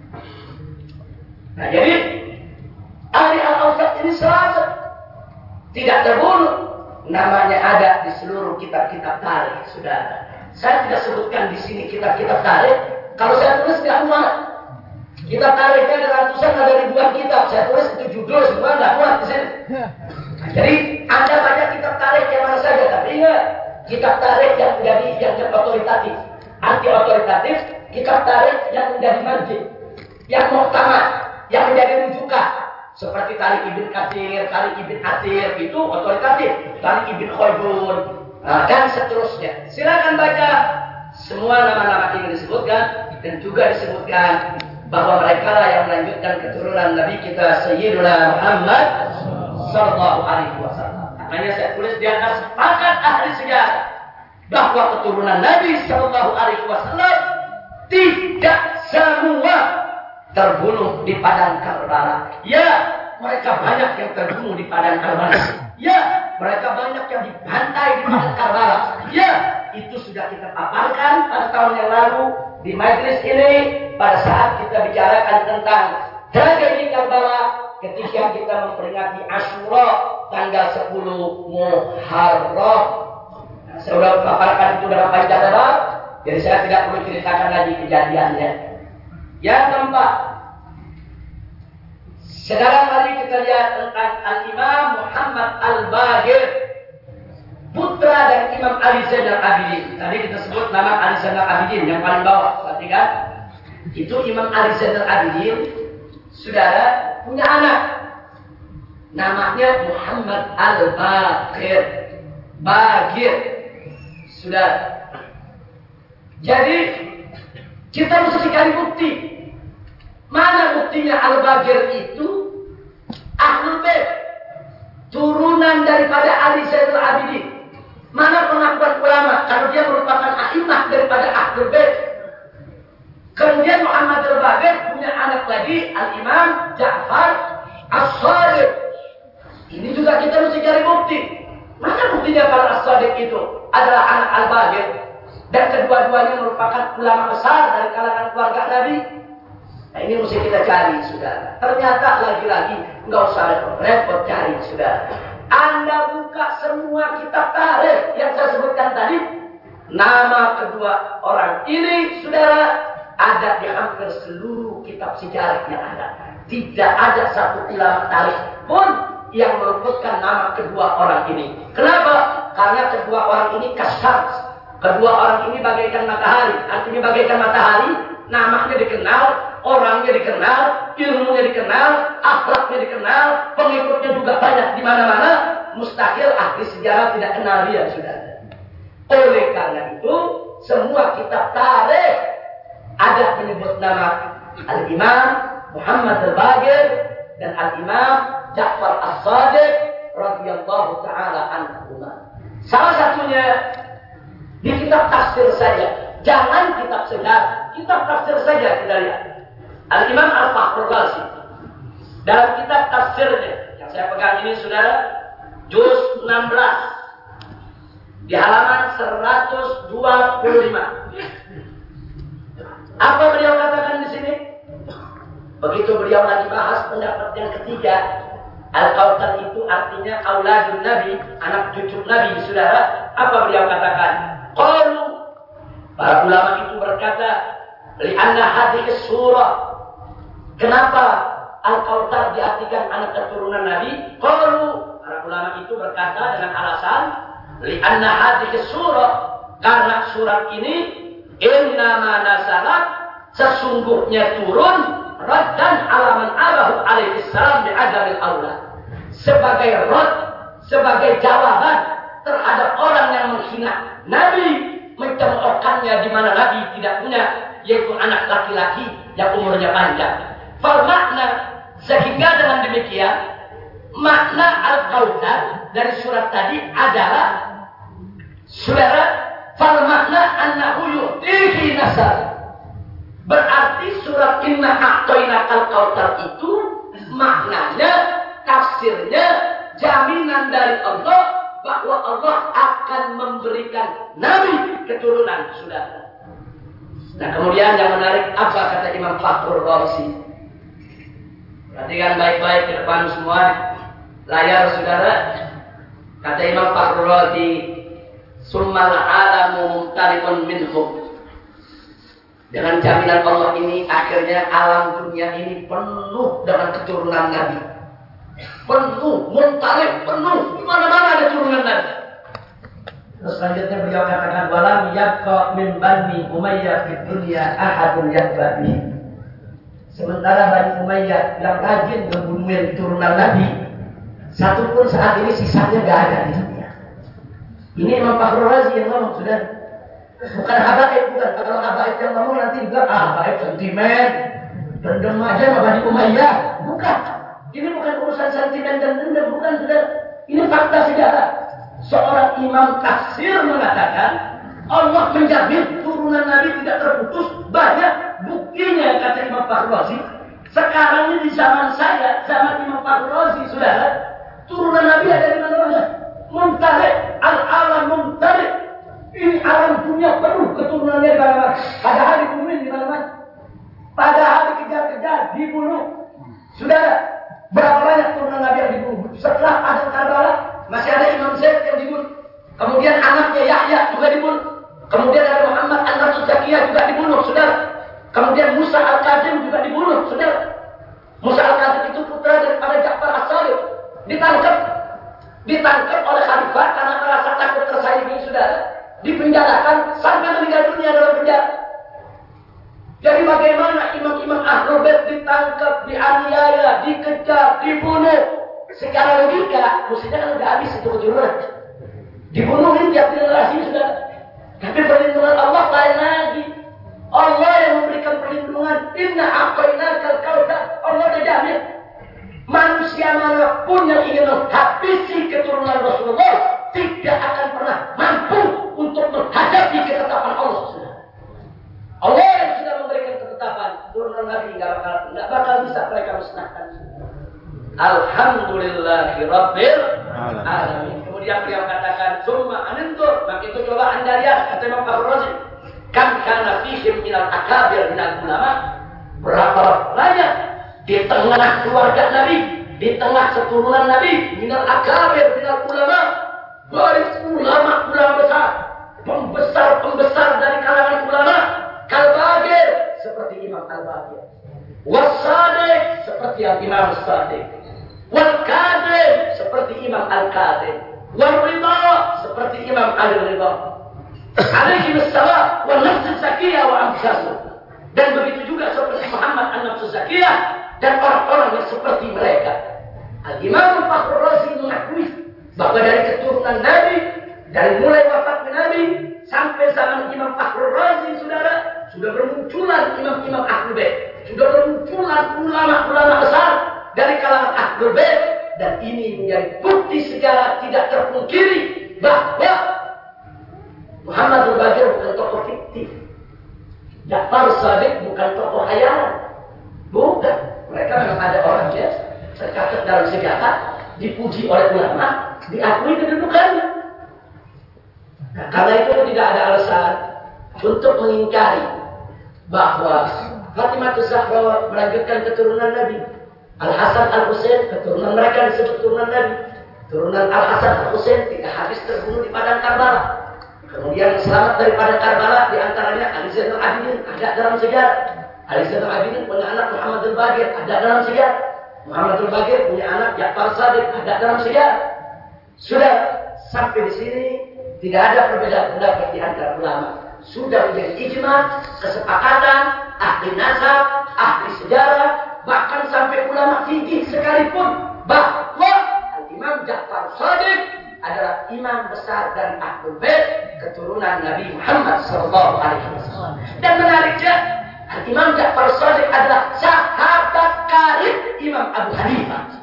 Nah, jadi Ali Al-Awsat ini selamat, tidak terbunuh. Namanya ada di seluruh kitab-kitab tarikh, saudara. Saya tidak sebutkan di sini kitab-kitab tarikh. Kalau saya tulis tidak muat. Kitab tarikhnya ada ratusan, ada ribuan kitab. Saya tulis itu judul semua tidak muat di sini. Jadi Anda baca kitab tarikh yang mana saja, tapi ingat kitab tarikh yang menjadi yang otoritatif, anti otoritatif, kitab tarikh yang menjadi marji, yang muktamad, yang menjadi rujukan. Seperti Tarikh Ibn Katsir, Tarikh Ibn Athir, itu otoritatif. Tarikh Ibn Khaldun, dan seterusnya. Silakan baca semua nama-nama ini disebutkan, dan juga disebutkan bahwa mereka lah yang melanjutkan keturunan Nabi kita Sayyidina Muhammad sallallahu alaihi wasallam. Makanya saya tulis di atas sepakat ahli sejarah bahwa keturunan Nabi sallallahu alaihi wasallam Tidak semua terbunuh di padang Karbala. Ya, mereka banyak yang terbunuh di padang Karbala. Ya, mereka banyak yang dibantai di padang Karbala. Ya, itu sudah kita paparkan pada tahun yang lalu di majelis ini pada saat kita bicarakan tentang tragedi Karbala ketika kita memperingati Asyura tanggal 10 Muharram. Saya sudah paparkan itu dalam panjang lebar, jadi saya tidak perlu ceritakan lagi kejadiannya. Yang keempat, sekarang mari kita lihat tentang Al-Imam Muhammad Al-Baqir, putra dan Imam Ali Zainal Abidin. Tadi kita sebut nama Ali Zainal Abidin yang paling bawah, perhatikan. Itu Imam Ali Zainal Abidin, saudara, punya anak. Namanya Muhammad Al-Baqir. Baqir. Saudara. Jadi, kita mesti cari bukti. Mana buktinya Al-Baqir itu Ahlul Bait, turunan daripada Ali Zainal Abidin. Mana pengakuan ulama kalau dia merupakan a'imah daripada Ahlul Bait. Kemudian Muhammad Al-Baqir punya anak lagi, Al-Imam Ja'far As-Shadiq. Ini juga kita mesti cari bukti. Mana buktinya kalau As-Shadiq itu adalah anak Al-Baqir dan kedua-duanya merupakan ulama besar dari kalangan keluarga Nabi? Nah, ini mesti kita cari, saudara. Ternyata lagi-lagi nggak usah repot-repot cari, saudara. Anda buka semua kitab tarikh yang saya sebutkan tadi, nama kedua orang ini, saudara, ada di hampir seluruh kitab sejarah yang ada. Tidak ada satu ulama tarikh pun yang menyebutkan nama kedua orang ini. Kenapa? Karena kedua orang ini kasar. Kedua orang ini bagaikan matahari. Artinya bagaikan matahari, namanya dikenal, orangnya dikenal, ilmunya dikenal, akhlaknya dikenal, pengikutnya juga banyak di mana-mana. Mustahil ahli sejarah tidak kenal dia, saudara. Oleh karena itu, semua kitab tarikh ada menyebut nama Al-Imam Muhammad Al-Baqir dan Al-Imam Ja'far As-Shadiq radhiyallahu taala anhuma. Salah satunya di kitab tafsir saja, jangan kitab sejarah, kitab tafsir saja kita lihat. Al-Imam Al-Fakhrul Razi dalam kitab tafsirnya yang saya pegang ini, saudara, juz 16 di halaman 125. Apa beliau katakan di sini? Begitu beliau lagi bahas pendapat yang ketiga, Al-Kautsar itu artinya auladun Nabi, anak cucu Nabi, saudara. Apa beliau katakan? Qalu, para ulama itu berkata, li'anna hadhihi surah. Kenapa Al-Kautsar diartikan anak keturunan Nabi? Qalu, para ulama itu berkata dengan alasan li'anna hadhihi surah, karena surat ini innama nazalat, sesungguhnya turun raddan alaman abahu alaihi salam bi'adamil aula, sebagai rad, sebagai jawaban terhadap orang yang menghina Nabi, mencemoohkannya di mana Nabi tidak punya, yaitu anak laki-laki yang umurnya panjang. Fal makna, sehingga dengan demikian makna Al-Kautsar dari surat tadi adalah, saudara, fal makna annahu yu'tihi nasar. Berarti surat Inna A'tainakal Kautsar itu maknanya, tafsirnya, jaminan dari Allah bahwa Allah akan memberikan Nabi keturunan, saudara. Nah, kemudian yang menarik apa kata Imam Fakhrul Razi? Perhatikan baik-baik ke depan semua layar, saudara. Kata Imam Fakhrul Razi, summal alamu mumtali'un minhum. Dengan jaminan Allah ini, akhirnya alam dunia ini penuh dengan keturunan Nabi. Penuh, muntarik, penuh. Di mana-mana ada turunan Nabi. Terus selanjutnya beliau katakan, walam yabqa min Bani Umayyah fid dunya ahadun yaqbabi. Sementara Bani Umayyah yang rajin membunuh turunan Nabi, satu pun saat ini sisanya enggak ada di dunia. Ini Imam Fakhrul Razi yang ngomong, sudah. Bukan habaib, bukan. Kalau habaib yang ngomong nanti juga habaib sentimen, dendam aja sama Bani Umayyah. Bukan. Ini bukan urusan sentimen dan dendam, bukan, sudah. Ini fakta sejarah. Seorang imam tafsir mengatakan Allah menjamin turunan Nabi tidak terputus. Banyak buktinya kata Imam Fakhrul Razi. Sekarang ini di zaman saya, zaman Imam Fakhrul Razi, saudara, turunan Nabi ada di mana-mana. Mumtarik, al-alam mumtarik. Ini alam dunia penuh keturunannya di mana-mana. Padahal dibunuh di mana-mana. Padahal dikejar-kejar, dibunuh. Saudara, berapa banyak turunan Nabi yang dibunuh? Setelah ada Karbala, masih ada Imam Zaid yang dibunuh. Kemudian anaknya Yahya juga dibunuh. Kemudian ada Muhammad An-Nafsul Zakiyah juga dibunuh, saudara. Kemudian Musa Al-Kazim juga dibunuh, saudara. Musa Al-Kazim itu putra daripada Ja'far As-Sadiq. Ditangkap oleh khalifah karena merasa takut tersaingi, saudara. Dipenjarakan sampai meninggal dunia dalam penjara. Jadi bagaimana imam-imam Ahlul Bait ditangkap, dianiaya, dikejar, dibunuh? Secara logika, mestinya kan udah habis itu keturunan. Dibunuhin tiap generasi, sudah. Tapi perlindungan Allah lain lagi. Allah yang memberikan perlindungan. Inna a'tainakal kautsar. Allah sudah jamin. Manusia manapun yang ingin menghabisi keturunan Rasulullah tidak akan pernah mampu untuk menghadapi ketetapan Allah. Allah yang sudah memberikan ketetapan turunan Nabi nggak bakal bisa mereka musnahkan. Alhamdulillahi Rabbil Alamin. Kemudian beliau katakan, summa anendur. Maka itu coba anda lihat, kata Imam Fakhrul Razi. Kam kana fihim minal akabir minal ulama. Berapa banyak di tengah keluarga Nabi, di tengah keturunan Nabi, minal akabir minal ulama. Baris ulama-ulama besar. Pembesar-pembesar dari kalangan ulama. Kal-Bagir, seperti Imam Al-Bagir. Was-Sadiq, seperti Imam Sadiq. Wal-Kadhim, seperti Imam Al-Kadhim. Wal-Ridha, seperti Imam Al-Ridha. Alaihi wassalam, wal-Nafsul Zakiyah wa amsasu. Dan begitu juga seperti Muhammad An-Nafsul Zakiyah dan orang-orang yang seperti mereka. Al-Imam Fakhrul Razi mengakui bahwa dari keturunan Nabi, dari mulai wafatnya Nabi sampai zaman Imam Fakhrul Razi, saudara, sudah bermunculan imam-imam Ahlul Bait, sudah bermunculan ulama-ulama besar dari kalangan Ahlul Bait, dan ini menjadi bukti secara tidak terpungkiri bahwa Muhammad Al-Bagir bukan tokoh fiktif, Ja'far As-Sadiq bukan tokoh hayalan, bukan. Mereka memang ada orangnya, tercatat dalam sejarah, dipuji oleh ulama, diakui kedudukannya. Nah, karena itu tidak ada alasan untuk mengingkari bahwa Fatimah Zahra melanjutkan keturunan Nabi. Al-Hasan Al-Husain, keturunan mereka disebut keturunan Nabi. Turunan Al-Hasan Al-Husain tidak habis terbunuh di padang Karbala. Kemudian selamat daripada Karbala diantaranya Ali Zainal Abidin, ada dalam sejarah. Ali Zainal Abidin punya anak Muhammad Al-Bagir, ada dalam sejarah. Muhammad Al-Bagir punya anak Ja'far Sadiq, ada dalam sejarah. Sudah sampai di sini tidak ada perbedaan pendapat di antara ulama. Sudah menjadi ijma, kesepakatan, ahli nasab, ahli sejarah, bahkan sampai ulama tinggi sekalipun bahwa Imam Ja'far Shadiq adalah imam besar dan Ahlul Bait, keturunan Nabi Muhammad SAW. Dan menariknya, Imam Ja'far Shadiq adalah sahabat karib Imam Abu Hanifah.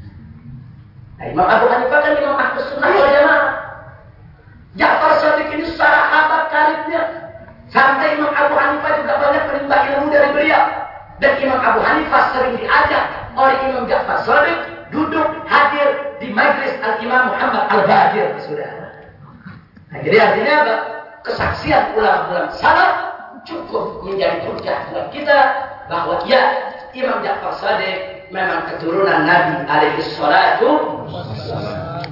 Nah, Imam Abu Hanifah kan Imam Ahlus Sunnah wal Jamaah. Ja'far Shadiq ini sahabat karibnya. Sampai Imam Abu Hanifah juga banyak menimba ilmu dari beliau. Dan Imam Abu Hanifah sering diajak oleh Imam Ja'far Shadiq duduk hadir di majlis Al-Imam Muhammad Al-Bagir, saudara. Nah, jadi artinya apa? Kesaksian ulama-ulama salaf cukup menjadi hujjah buat kita bahwa ya, Imam Ja'far Shadiq memang keturunan Nabi alaihi salatu wassalam.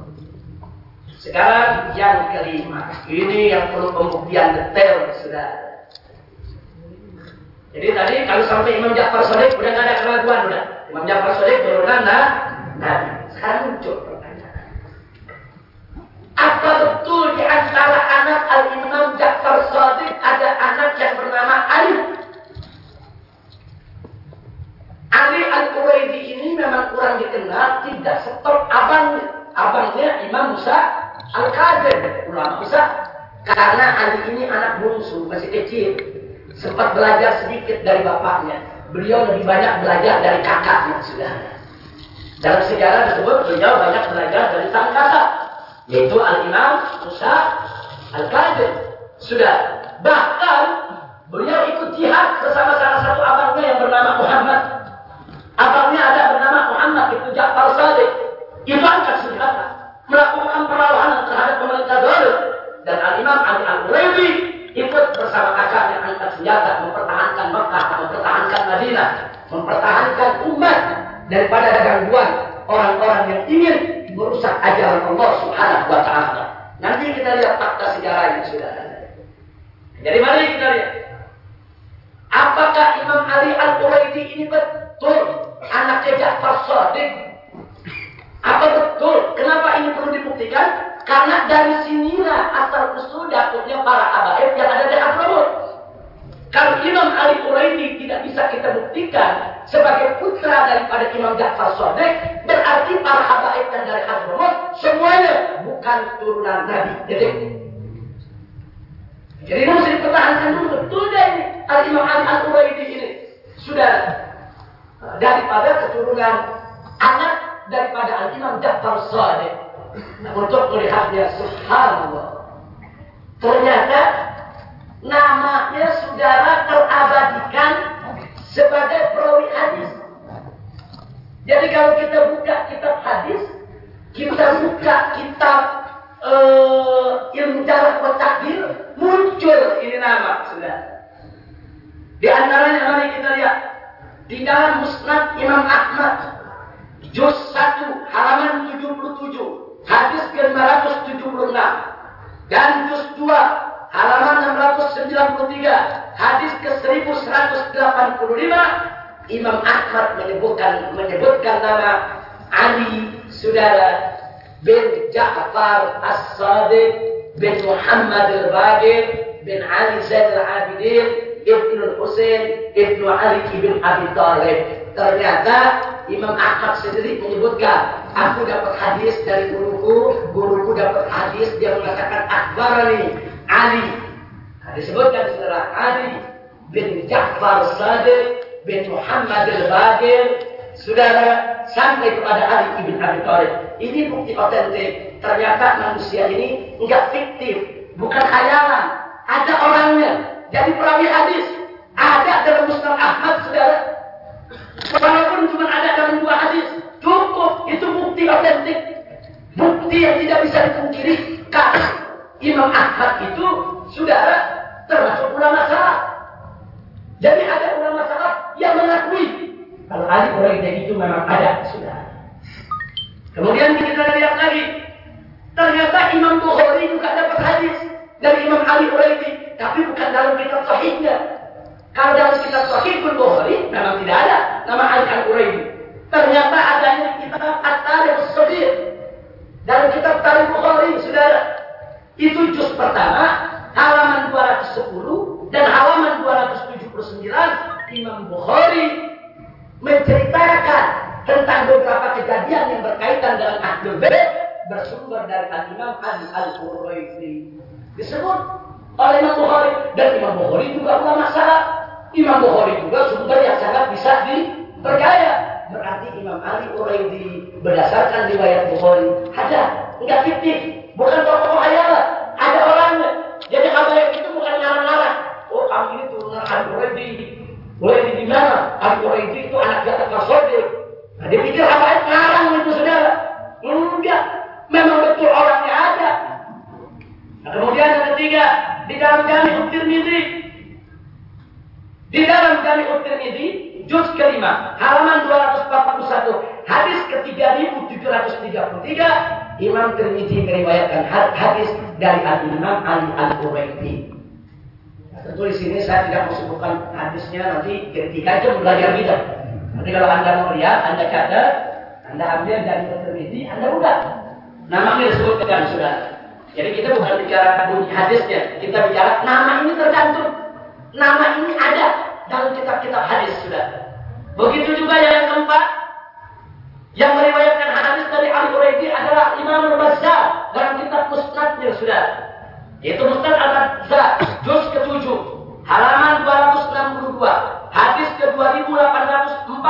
Sekarang yang kelima, ini yang perlu pembuktian detail, saudara. Jadi tadi kalau sampai Imam Ja'far Shadiq udah nggak ada keraguan, udah. Imam Ja'far Shadiq keturunan Nabi. Sekarang muncul pertanyaan. Apa betul di antara anak Al-Imam Ja'far Shadiq ada anak yang bernama Ali? Ali Al-Quraidi ini memang kurang dikenal, tidak stop abangnya Imam Musa Al-Kazim, ulama besar. Karena Ali ini anak bungsu, masih kecil, sempat belajar sedikit dari bapaknya. Beliau lebih banyak belajar dari kakaknya, saudara. Dalam sejarah disebut beliau banyak belajar dari sang kakak, yaitu Al-Imam Musa Al-Kazim. Sudah. Bahkan beliau ikut jihad bersama salah satu abangnya yang bernama Muhammad. Abangnya ada bernama Muhammad, itu Ja'far Shadiq. Itu angkat senjata, melakukan perlawanan terhadap pemerintah zalim. Dan Al-Imam Ali Al-Quraidi ikut bersama kakaknya angkat senjata, mempertahankan Mekah, mempertahankan Madinah, mempertahankan umat daripada gangguan orang-orang yang ingin merusak ajaran Allah Subhanahu wa Ta'ala. Nanti kita lihat fakta sejarahnya sudah ada. Jadi mari kita lihat, apakah Imam Ali Al-Quraidi ini betul anaknya Ja'far Shadiq? Apa betul? Kenapa ini perlu dibuktikan? Karena dari sinilah asal usul dapurnya para habaib yang ada di Hadramut. Kalau Imam Ali Quraidi tidak bisa kita buktikan sebagai putra daripada Imam Ja'far Shadiq, berarti para habaib yang dari Hadramut semuanya bukan turunan Nabi. Jadi ini mesti dipertahankan dulu, betul dah ini Imam Ali Al-Quraidi ini sudah daripada keturunan anak daripada Al-Imam Ja'far Shadiq. Untuk melihatnya, subhanallah, ternyata namanya saudara terabadikan sebagai perawi hadis. Jadi kalau kita buka kitab hadis, kita buka kitab ilmu jarh wa ta'dil, muncul ini nama sudah. Di antaranya mari kita lihat di dalam Musnad Imam Ahmad juz 1 halaman 77 hadis ke-576 dan juz 2 halaman 693 hadis ke-1185 Imam Ahmad menyebutkan nama Ali saudara bin Ja'far As-Shadiq bin Muhammad Al-Baqir bin Ali Zain Al-Abidin Ibnu Husain Ibnu Ali bin Abi Thalib. Ternyata Imam Ahmad sendiri menyebutkan, aku dapat hadis dari guruku dapat hadis, dia mengatakan akhbarani Ali. Disebutkan saudara Ali bin Ja'far Shadiq bin Muhammad Al-Baqir, saudara, sampai kepada Ali bin Abi Thalib. Ini bukti otentik. Ternyata manusia ini enggak fiktif, bukan khayalan. Ada orangnya. Jadi perawi hadis ada dalam Musnad Ahmad, saudara. Walaupun cuma ada dalam 2 hadis, cukup, itu bukti otentik. Bukti yang tidak bisa dipungkiri. Karena Imam Ahmad itu, saudara, termasuk ulama salaf. Jadi ada ulama salaf yang mengakui kalau Ali Quraidi itu memang ada, saudara. Kemudian kita lihat lagi, ternyata Imam Bukhari juga dapat hadis dari Imam Ali Quraidi, tapi bukan dalam kitab sahihnya. Kalau dalam kitab Sahih Bukhari memang tidak ada nama Ali Al-Quraidi. Ternyata adanya kitab At-Tarikh As-Saghir. Dalam kitab Tarikh Bukhari, saudara, itu juz pertama halaman 210 dan halaman 279 Imam Bukhari menceritakan tentang beberapa kejadian yang berkaitan dengan Ahlul Bait bersumber dari Imam Ali Al-Quraidi. Disebut oleh Imam Bukhari, dan Imam Bukhari juga ulama salaf. Imam Bukhari juga sumber yang sangat bisa dipercaya. Berarti Imam Ali Quraidi berdasarkan riwayat Bukhari ada, enggak fiktif, bukan tokoh hayalan, ada orangnya. Jadi habaib itu bukan ngarang-ngarang. Oh, kamu ini turunan Ali Quraidi. Quraidi di mana? Ali Quraidi itu anak Ja'far Shadiq. Nah, dia pikir habaib ngarang itu, saudara. Enggak, memang betul orangnya ada. Nah, kemudian yang ketiga, di dalam Jami' Tirmidzi. Di dalam Jami' Tirmidzi, juz ke-5, halaman 241, hadis ke-3733, Imam Tirmidzi meriwayatkan hadis dari Imam Ali Al-Quraidi. Nah, tentu di sini saya tidak mau sebutkan hadisnya, nanti ketika jam belajar kita. Nanti kalau Anda mau lihat, Anda catat, Anda ambil dari Tirmidzi, Anda buka. Namanya disebutkan, sudah. Jadi kita bukan bicara bunyi hadisnya, kita bicara nama ini tergantung. Nama ini ada dalam kitab-kitab hadis, sudah. Begitu juga yang keempat, yang meriwayatkan hadis dari Ali Quraidi adalah Imam Al-Bazzar dalam kitab Musnadnya, sudah. Yaitu Musnad Al-Bazzar, juz ke-7, halaman 262, hadis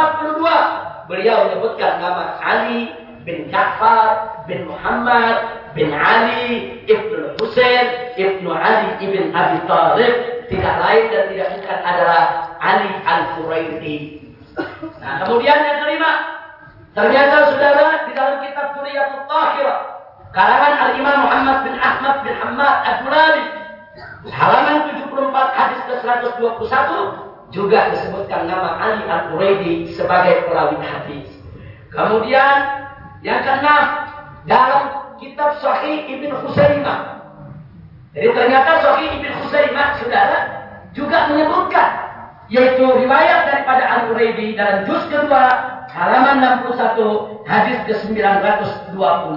ke-2842. Beliau menyebutkan nama Ali bin Ja'far bin Muhammad bin Ali ibn Husain ibn Ali ibn Abi Thalib, tidak lain dan tidak bukan adalah Ali Al-Quraidi. Nah, kemudian yang kelima, ternyata saudara di dalam kitab Dzurriyyatut Thahirah karangan Al-Imam Muhammad bin Ahmad bin Hammad Ad-Dulabi, halaman 74 hadis ke-121 juga disebutkan nama Ali Al-Quraidi sebagai perawi hadis. Kemudian yang keenam, dalam kitab Sahih Ibn Khuzaimah. Jadi ternyata Sahih Ibn Khuzaimah saudara juga menyebutkan, yaitu riwayat daripada Al-Quraidi dalam juz kedua halaman 61 hadis ke-920.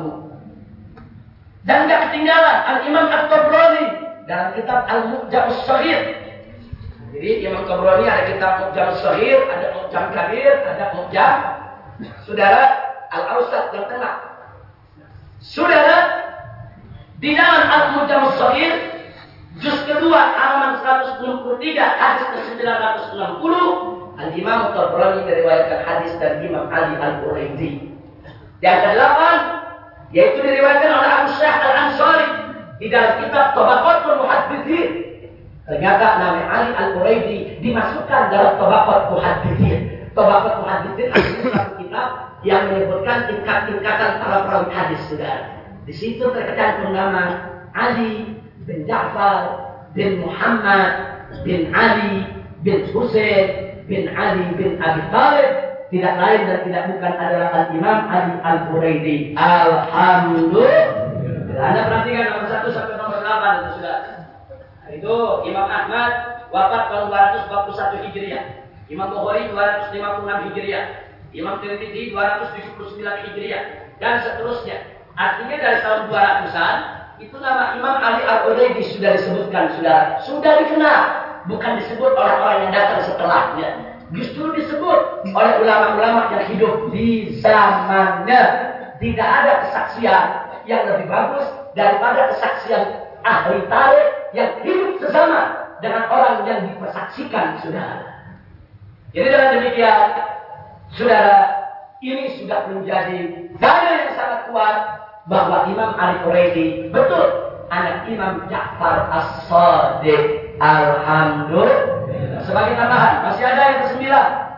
Dan tidak ketinggalan Al-Imam At-Tabrani dalam kitab Al-Mu'jam As-Shaghir. Jadi Imam Tabrani ada kitab Mu'jam As-Shaghir, ada Mu'jam Kabir, ada Mu'jam saudara Al-Awsat yang tengah. Saudara, di dalam Al-Mu'jam As-Shaghir juz kedua halaman 163 hadis ke-960, Al-Imam Tabrani meriwayatkan hadis dari Imam Ali Al-Quraidi. Yang ke-8 yaitu diriwayatkan oleh Abu Syekh Al-Ansari di dalam kitab Tabaqatul Muhadditsin. Ternyata nama Ali Al-Quraidi dimasukkan dalam Tabaqatul Muhadditsin. Tabaqatul Muhadditsin adalah satu kitab yang menyebutkan tingkat-tingkatan para perawi hadis, saudara. Di situ tercantum nama Ali bin Ja'far bin Muhammad bin Ali bin Husain bin Ali bin Abi Thalib, tidak lain dan tidak bukan adalah Al-Imam Ali Al-Quraidi. Alhamdulillah. Anda perhatikan nomor 1 sampai nomor 8 itu sudah. Itu Imam Ahmad wafat tahun 241 Hijriah. Imam Bukhari 256 Hijriah. Imam Tirmidzi 279 Hijriah dan seterusnya. Artinya dari tahun 200-an itu nama Imam Ali Al-Quraidi sudah disebutkan, sudah dikenal, bukan disebut oleh orang yang datang setelahnya. Justru disebut oleh ulama-ulama yang hidup di zamannya. Tidak ada kesaksian yang lebih bagus daripada kesaksian ahli tarikh yang hidup sesama dengan orang yang dipersaksikan, saudara. Jadi dengan demikian, saudara, ini sudah menjadi dalil yang sangat kuat bahwa Imam Ali Quraidi betul anak Imam Ja'far As-Shadiq. Alhamdulillah. Sebagai tambahan, masih ada yang ke-9.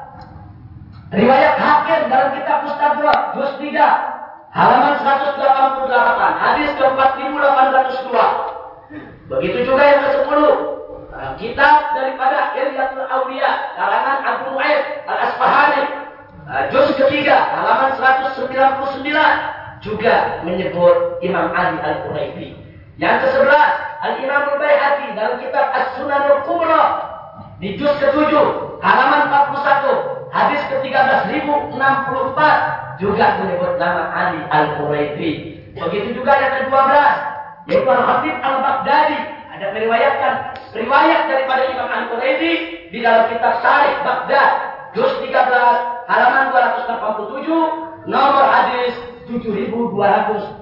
Riwayat Hakim dalam kitab Mustadrak juz 3 halaman 188, hadis ke-4802. Begitu juga yang ke-10. Kitab daripada Hilyatul Awliya karangan Abu Nu'aim Al-Asfahani juz ketiga halaman 199 juga menyebut Imam Ali Al-Quraidi. Yang ke-11, Al-Imam Al-Baihaqi dalam kitab As-Sunan Al-Kubra di juz ke-7 halaman 41 hadis ke-13.064 juga menyebut nama Ali Al-Quraidi. Begitu juga yang ke-12 yaitu Al-Khatib Al-Baghdadi ada meriwayatkan riwayat daripada Imam Al-Quraidi di dalam kitab Syarih Baghdad juz 13 halaman 287 nomor hadis 7255.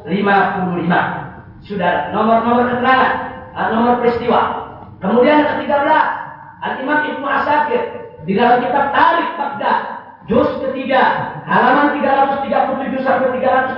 Saudara, nomor keterangan, nomor peristiwa. Kemudian yang ke-13, Al-Imam Ibnu Asakir di dalam kitab Tarikh Baghdad juz ketiga halaman 337 sampai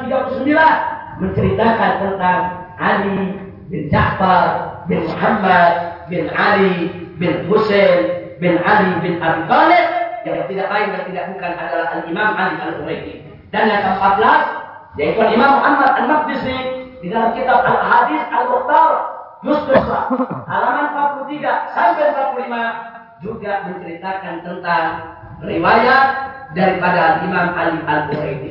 339 menceritakan tentang Ali bin Ja'far bin Muhammad bin Ali bin Husain bin Ali bin Abi Thalib yang tidak lain dan tidak bukan adalah Al-Imam Ali Al-Quraidi. Dan yang ke-14 yaitu Imam Muhammad Al-Maqdisi di dalam kitab Al-Hadis Al-Mukhtar juz 2 halaman 43 sampai 45 juga menceritakan tentang riwayat daripada Imam Ali Al-Quraidi.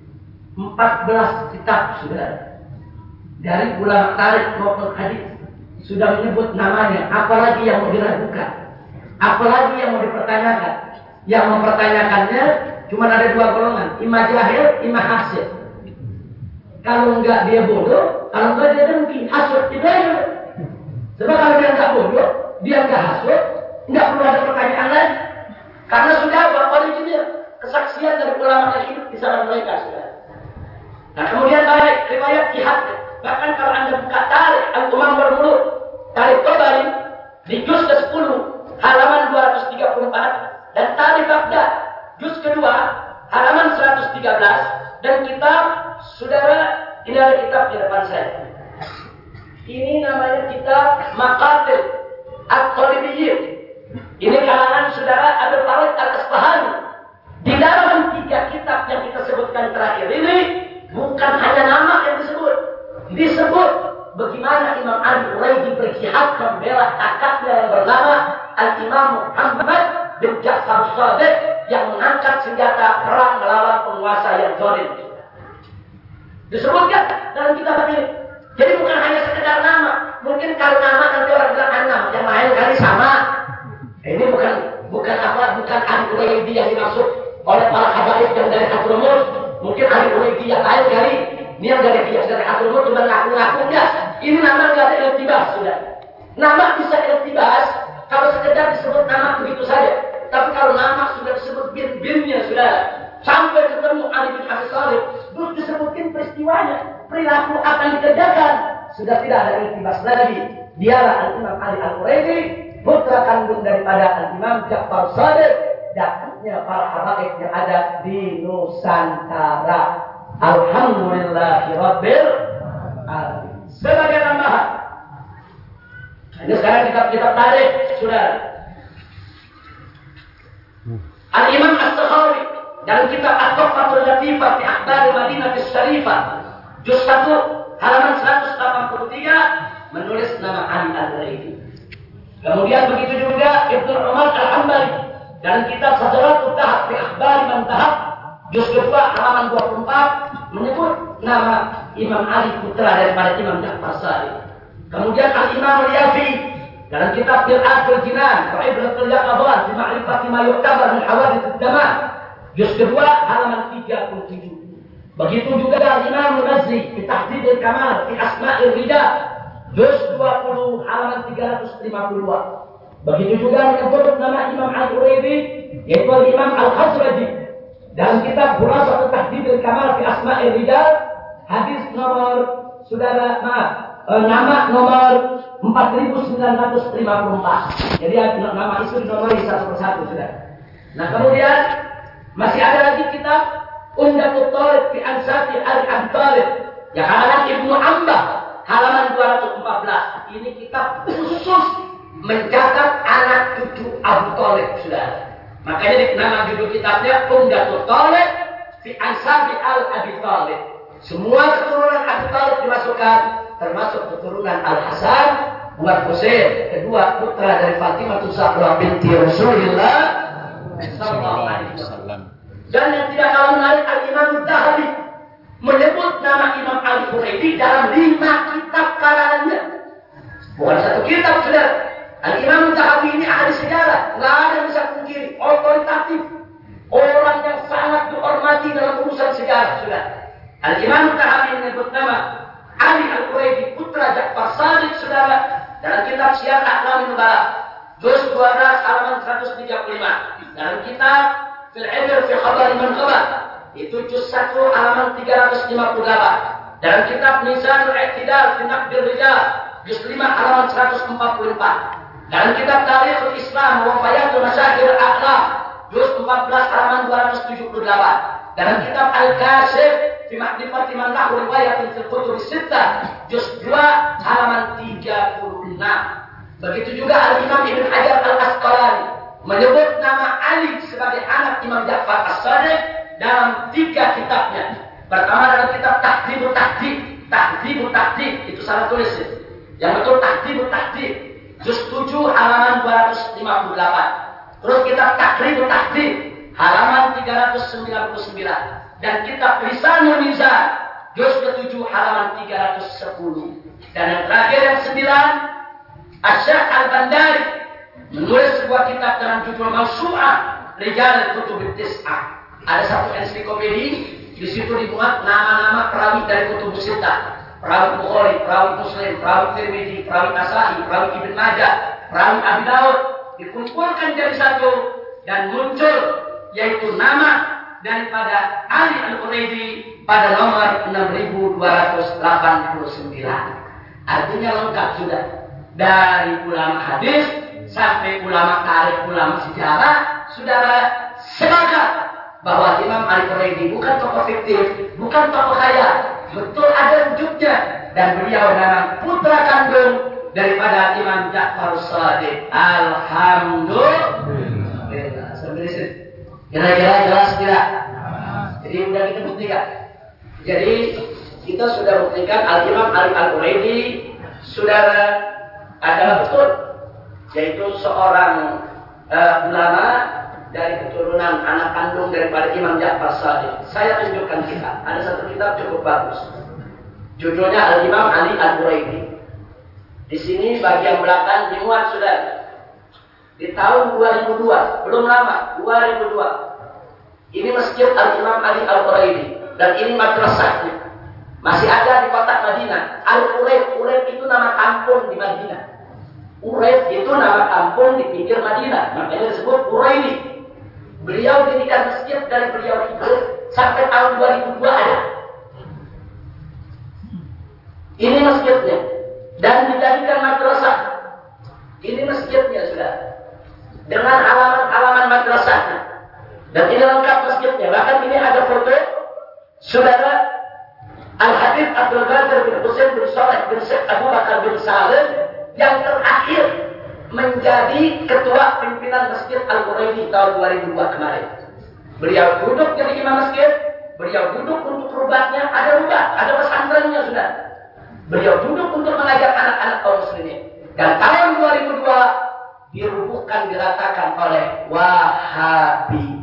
14 kitab saudara dari ulama tarikh maupun hadis sudah menyebut namanya. Apalagi yang mau diragukan, apalagi yang mau dipertanyakan. Yang mempertanyakannya cuma ada 2 golongan, imam jahil, imam hasil. Kalau enggak dia bodoh, kalau enggak dia dengki, hasud tidak. Sebab kalau dia enggak bodoh, dia enggak hasud, enggak perlu ada pertanyaan lagi. Karena sudah original kesaksian dari ulama yang hidup di zaman mereka sudah. Nah kemudian tarik riwayat jihad. Bahkan kalau anda buka tarik Al-Umam Bermuluk, tarik Tabari di juz ke-10 halaman 234 dan tarik Baghdad juz kedua halaman 113 dan kitab saudara Ini ada kitab di depan saya. Ini namanya kitab Maqatil At-Talibiyyin. Ini kalangan saudara Abdul Farid Al-Asbahani. Di dalam 3 kitab yang kita sebutkan terakhir ini, bukan hanya nama yang disebut. Disebut bagaimana Imam Ali Uraidi berjihad membela kakaknya yang bernama Al-Imam Muhammad bin Ja'far Shadiq yang mengangkat senjata perang melawan penguasa yang zalim. Disebutkan dalam kitab ini. Jadi bukan hanya sekedar nama. Mungkin kalau nama nanti orang bilang nama, yang lain kali sama. Ini bukan Ali Uraidi yang dimaksud oleh para habaib yang dari Hadramut. Mungkin Ali Uraidi yang lain kali. Ini yang dari Hadramut cuma ngaku-ngaku enggak. Ini nama enggak ada iltibas sudah. Nama bisa iltibas kalau sekedar disebut nama begitu saja. Tapi kalau nama sudah disebut bin-binnya sudah. Sampai ketemu Ali bin Abi Thalib, terus disebutin peristiwanya, perilaku akan dikerjakan. Sudah tidak ada iltibas lagi. Dialah Al-Imam Ali Al-Uraidi, putra kandung daripada Al-Imam Ja'far Shadiq, datuknya para habaib yang ada di Nusantara. Alhamdulillahirabbil alamin. Sebagai tambahan, ini sekarang kitab-kitab tarikh sudah. Al-Imam As-Sakhawi dalam kitab At-Tuhfatul Latifah fi Akhbar Madinah Syarifah juz 1 halaman 183 menulis nama Ali Al-Uraidi. Kemudian begitu juga Ibnu Umar Al-Hambali dalam kitab Sadaratul Tahab fi Akhbar Man Tahab juz 2 halaman 24 menyebut nama Imam Ali putra daripada Imam Ja'far Shadiq. Kemudian Al-Imam Al-Yafi dalam kitab Mir'atul Jinan wa Ibratul Yaqadhan fi Ma'rifati ma yu'tabar min hawadits ad-zaman juz 2 halaman 37. Begitu juga Al-Imam Al-Mazzi fi Tahdhib al-Kamal fi Asma'ir Rijal juz 20 halaman 352. Begitu juga menyebut nama Imam Al-Uraidi yaitu Imam Al-Khazraji dalam kitab Khulasatul Tahdhib al-Kamal fi Asma'ir Rijal hadis nomor saudara nama nomor 4954. Jadi nama itu dinomori satu persatu sudah. Nah kemudian masih ada lagi kitab Umdatul Talib fi Ansati Ali Abi Thalib yang karangan Ibnu Ambah halaman 214. Ini kitab khusus mencatat anak cucu Abu Thalib sudah. Makanya nama judul kitabnya Umdatul Talib fi Ansati Ali Abi Thalib. Semua keturunan Abu Thalib dimasukkan, termasuk keturunan Al-Hasan buat Husain, kedua putra dari Fatimah Zahra binti Rasulullah sallallahu alaihi wasallam. Dan yang tidak kalah menarik Al-Imam Az-Zahabi menyebut nama Imam Al-Uraidi dalam 5 kitab karangannya. Bukan satu kitab sudah. Al-Imam Az-Zahabi ini ahli sejarah, enggak ada yang bisa pungkiri, otoritatif, orang yang sangat dihormati dalam urusan sejarah sudah. Al-Imam Az-Zahabi menyebut nama Ali Al-Uraidi putra Ja'far Shadiq saudara dalam kitab Syiar A'lamin Nubala juz 12 halaman 135. Dalam kitab Fil Ibr fi Khabar Man Khabar itu juz 1 halaman 358. Dalam kitab Mizanul I'tidal fi Naqdir Rijal juz 5 halaman 144. Dalam kitab Tarikhul Islam wa Fayatul Masyahir Al-Aqlam juz 14 halaman 278. Dalam kitab Al-Kashif fi Ma'rifati Man lahu riwayatun fil Kutub Sittah juz 2 halaman 36. Begitu juga Al-Imam Ibn Hajar Al-Asqalani menyebut nama Ali sebagai anak Imam Ja'far As-Shadiq dalam 3 kitabnya. Pertama dalam kitab Tahdhibut Tahdhib itu salah tulis. Yang betul Tahdhibut Tahdhib juz 7 halaman 258. Terus kitab Taqribut Tahdhib halaman 399 dan kitab Lisanul Mizan juz ke-7 halaman 310. Dan yang terakhir yang 9 Asy-Syaikh Al-Bandari menulis sebuah kitab dengan judul Mawsu'ah Rijal Kutub Tis'ah. Ada satu ensiklopedi, di situ dimuat nama-nama perawi dari Kutub Sittah. Perawi Bukhari, perawi Muslim, perawi Tirmidzi, perawi Nasa'i, perawi Ibnu Majah, perawi Abi Daud dikumpulkan jadi satu dan muncul yaitu nama daripada Ali Al-Uraidi pada nomor 6289. Artinya lengkap sudah. Dari ulama hadis sampai ulama tarikh, ulama sejarah, saudara sepakat bahwa Imam Al-Uraidi bukan tokoh fiktif, bukan tokoh khayal. betul ada wujudnya. Dan beliau memang putra kandung daripada Imam Ja'far Shadiq. Alhamdulillah. Kira-kira jelas tidak? Jadi sudah kita buktikan. Jadi kita sudah buktikan Al-Imam Ali Al-Quraidi saudara adalah betul, yaitu seorang ulama dari keturunan anak kandung daripada Imam Ja'far Shadiq. Saya tunjukkan kita. Ada satu kitab cukup bagus. Judulnya Al-Imam Ali Al-Quraidi. Di sini bagian belakang dimuat sudah. Di tahun 2002, belum lama, 2002. Ini masjid Al-Imam Ali Al-Quraidi dan ini madrasahnya. Masih ada di kota Madinah. Al-Quraid, Quraid itu nama kampung di Madinah. Quraid itu nama kampung di pinggir Madinah. Makanya disebut Quraidi. Beliau dirikan masjid dari beliau hidup sampai tahun 2002 ada. Ini masjidnya. Dan dijadikan madrasah. Ini masjidnya sudah. Dengan halaman-halaman madrasahnya. Dan ini lengkap masjidnya. Bahkan ini ada foto saudara Al-Habib Abdul Qadir bin Husain bin Saleh bin Syekh Abu Bakar bin Salim yang terakhir menjadi ketua pimpinan Masjid Al-Quraidi tahun 2002 kemarin. Beliau duduk jadi imam masjid. Beliau duduk untuk rubatnya. Ada rubat, ada pesantrennya sudah. Beliau duduk untuk mengajar anak-anak kaum muslimin. Dan tahun 2002 dirubuhkan, diratakan oleh Wahabi.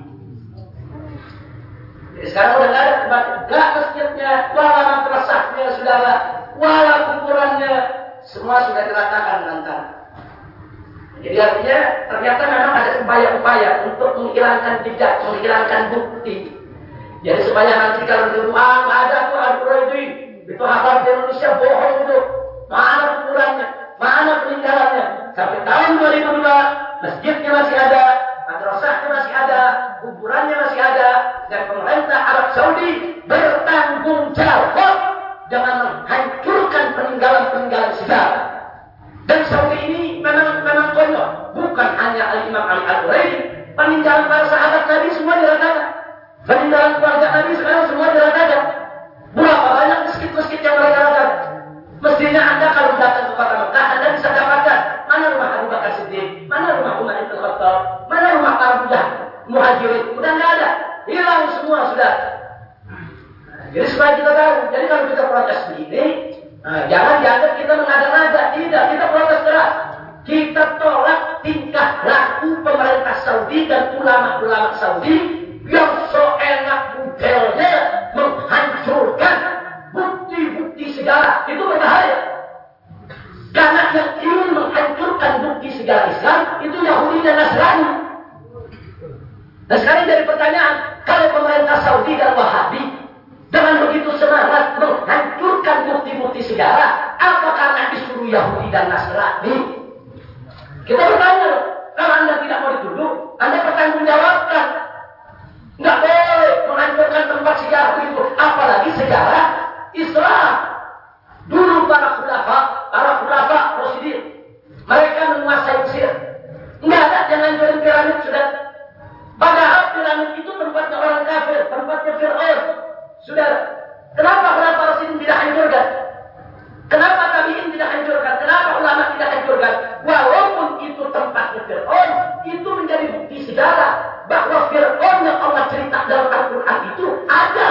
Jadi sekarang udah nggak ada tempat, nggak masjidnya, wala madrasahnya, saudara, wala kuburannya, semua sudah diratakan dengan tanah. Jadi artinya ternyata memang ada upaya-upaya untuk menghilangkan jejak, menghilangkan bukti. Jadi supaya nanti kalau diruang ada tuh Al-Quraidi. Itu hafal di Indonesia bohong itu. Mana kuburannya? Mana peninggalannya? Sampai tahun 2002, masjidnya masih ada, madrasahnya masih ada, kuburannya masih ada, dan pemerintah Arab Saudi bertanggung jawab dengan menghancurkan peninggalan-peninggalan sejarah. Dan Saudi ini memang konyol. Bukan hanya Al-Imam Ali Al-Quraidi, peninggalan para sahabat Nabi semua diratakan. Peninggalan keluarga Nabi sekarang semua diratakan. Berapa banyak masjid-masjid yang mereka ratakan? Mestinya Anda kalau datang ke kota Mekah, Anda bisa dapatkan mana rumah Abu Bakar Siddiq, mana rumah Umar bin Khattab, mana rumah para muhajirin. Udah nggak ada, hilang semua sudah. Jadi supaya kita tahu, jadi kalau kita protes begini, jangan dianggap kita mengada-ngada. Tidak, kita protes keras. Kita tolak tingkah laku pemerintah Saudi dan ulama-ulama Saudi yang seenak budelnya menghancurkan bukti-bukti sejarah. Itu berbahaya. Karena yang ingin menghancurkan bukti sejarah Islam itu Yahudi dan Nasrani. Nah sekarang dari pertanyaan, kalau pemerintah Saudi dan Wahabi dengan begitu semangat menghancurkan bukti-bukti sejarah, apa karena disuruh Yahudi dan Nasrani? Kita bertanya, kalau Anda tidak mau dituduh, Anda bertanggungjawabkan. Nggak boleh menghancurkan tempat sejarah itu, apalagi sejarah Islam. Dulu para khulafa Rasyidin, mereka menguasai Mesir. Nggak ada yang hancurin piramid sudah. Padahal piramid itu tempatnya orang kafir, tempatnya Fir'aun. Sudah. Kenapa khulafa Rasyidin tidak hancurkan? Kenapa tabi'in tidak hancurkan? Kenapa ulama tidak hancurkan? Walaupun itu tempatnya Fir'aun, itu menjadi bukti sejarah bahwa Fir'aun yang Allah cerita dalam Al-Quran itu ada.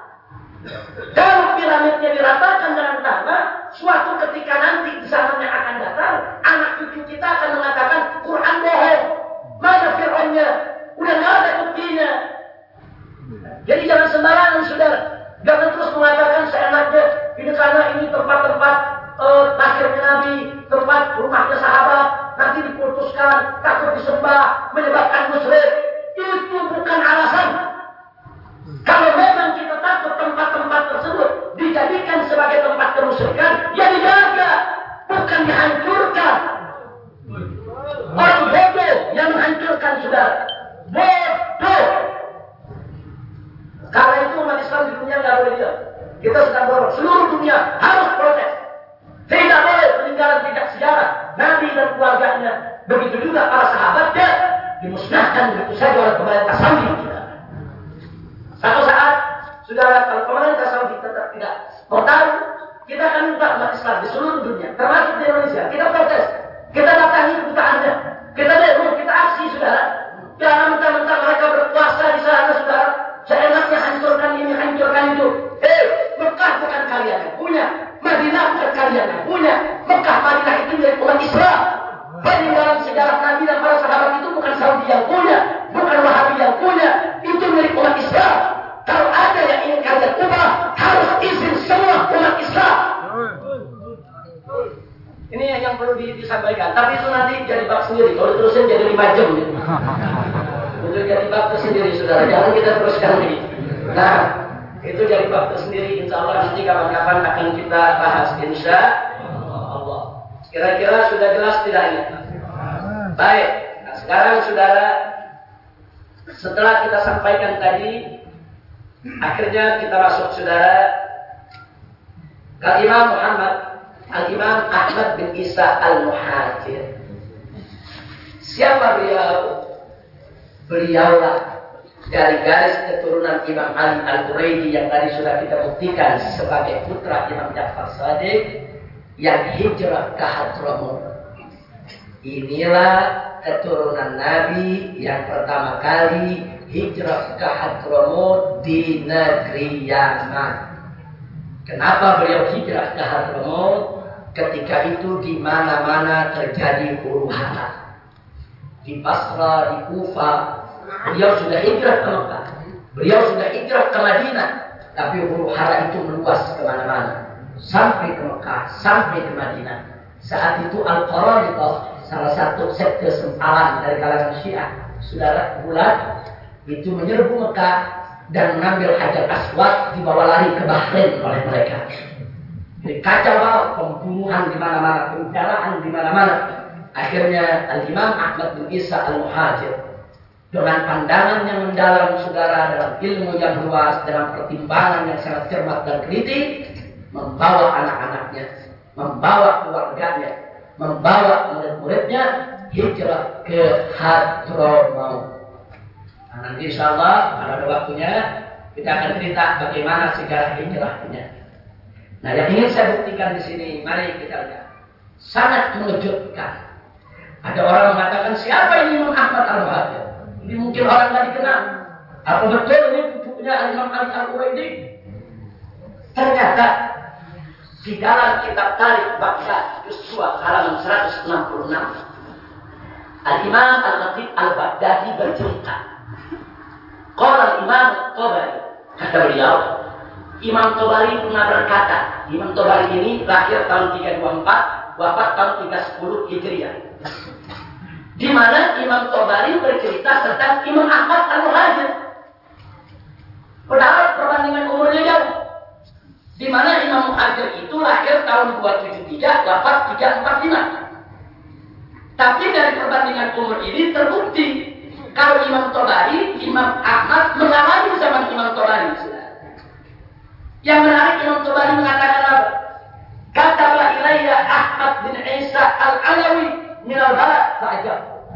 Kalau piramidnya diratakan dengan tanah, suatu ketika nanti di zamannya akan datang, anak cucu kita akan mengatakan Quran bohong. Mana Fir'aunnya? Udah nggak ada buktinya. Jadi jangan sembarangan, saudara. Jangan terus mengatakan seenaknya. Ini karena ini tempat-tempat lahirnya Nabi, tempat rumahnya sahabat, nanti diputuskan, takut disembah, menyebabkan musyrik. Itu bukan alasan. Kalau memang kita takut tempat-tempat tersebut dijadikan sebagai tempat kemusyrikan, ya dijaga, bukan dihancurkan. Orang bodoh yang menghancurkan, saudara. Bodoh. Karena itu umat Islam di dunia nggak boleh diam. Kita sedang berbuat. Seluruh dunia harus protes. Tidak boleh peninggalan jejak sejarah Nabi dan keluarganya. Begitu juga para sahabatnya dimusnahkan begitu saja oleh pemerintah Saudi. Satu saat, saudara, kalau pemerintah Saudi tetap tidak yang punya. Madinah bukan kalian yang punya. Mekah Madinah itu milik umat Islam. Peninggalan sejarah Nabi dan para sahabat itu bukan Saudi yang punya, bukan Wahabi yang punya. Itu milik umat Islam. Kalau ada yang ingin kalian ubah, harus izin semua umat Islam. Ini yang perlu disampaikan. Tapi itu nanti jadi bab sendiri. Kalau terusin jadi 5 jam. Gitu. Itu jadi bab tersendiri, saudara. Jangan kita teruskan lagi. Nah, itu jadi bab tersendiri. Insya Allah nanti kapan-kapan akan kita bahas. Insya Allah. Kira-kira sudah jelas tidak ini? Baik. Nah, sekarang saudara, setelah kita sampaikan tadi, akhirnya kita masuk saudara ke Imam Al-Imam Ahmad bin Isa Al-Muhajir. Siapa beliau? Beliaulah dari garis keturunan Imam Ali Al-Quraidi yang tadi sudah kita buktikan sebagai putra Imam Ja'far Shadiq yang hijrah ke Hadramut. Inilah keturunan Nabi yang pertama kali hijrah ke Hadramut di negeri Yaman. Kenapa beliau hijrah ke Hadramut? Ketika itu di mana-mana terjadi huru-hara. Di Basra, di Kufa, beliau sudah hijrah ke Mekah. Beliau sudah hijrah ke Madinah. Tapi huru-hara itu meluas kemana-mana. Sampai ke Mekah, sampai ke Madinah. Saat itu Al-Qaramithah, salah satu sekte sempalan dari kalangan Syiah, saudara bulat, itu menyerbu Mekah dan mengambil Hajar Aswad, dibawa lari ke Bahrain oleh mereka. Jadi kacau balau, pembunuhan di mana-mana, penjaraan di mana-mana. Akhirnya Al-Imam Ahmad bin Isa Al-Muhajir dengan pandangan yang mendalam saudara, dalam ilmu yang luas, dalam pertimbangan yang sangat cermat dan kritik, membawa anak-anaknya, membawa keluarganya, membawa murid-muridnya hijrah ke Hadramut. Nah, nanti insyaallah kalau ada waktunya kita akan cerita bagaimana sejarah hijrahnya. Nah, yang ingin saya buktikan di sini, mari kita lihat. Sangat mengejutkan. Ada orang mengatakan, siapa ini Imam Ahmad Al-Muhajir? Ini mungkin orang tidak dikenal. Apa betul ini cucunya Imam Ali Al-Quraidi? Ternyata di dalam kitab Tarikh Baghdad juz 2 halaman 166, Al-Imam Al-Khatib Al-Baghdadi bercerita. Qala Imam Tabari, kata beliau, Imam Tabari pernah berkata, Imam Tabari ini lahir tahun 324, wafat tahun 310 Hijriah. Di mana Imam Tabari bercerita tentang Imam Ahmad Al-Muhajir. Padahal perbandingan umurnya jauh. Di mana Imam Muhajir itu lahir tahun 273, wafat 345. Tapi dari perbandingan umur ini terbukti kalau Imam Tabari, Imam Ahmad mengalami zaman Imam Tabari. Yang menarik, Imam Tabari mengatakan apa? Kataba ilayya Ahmad bin Isa Al-Alawi min al-Balad fa'ajab.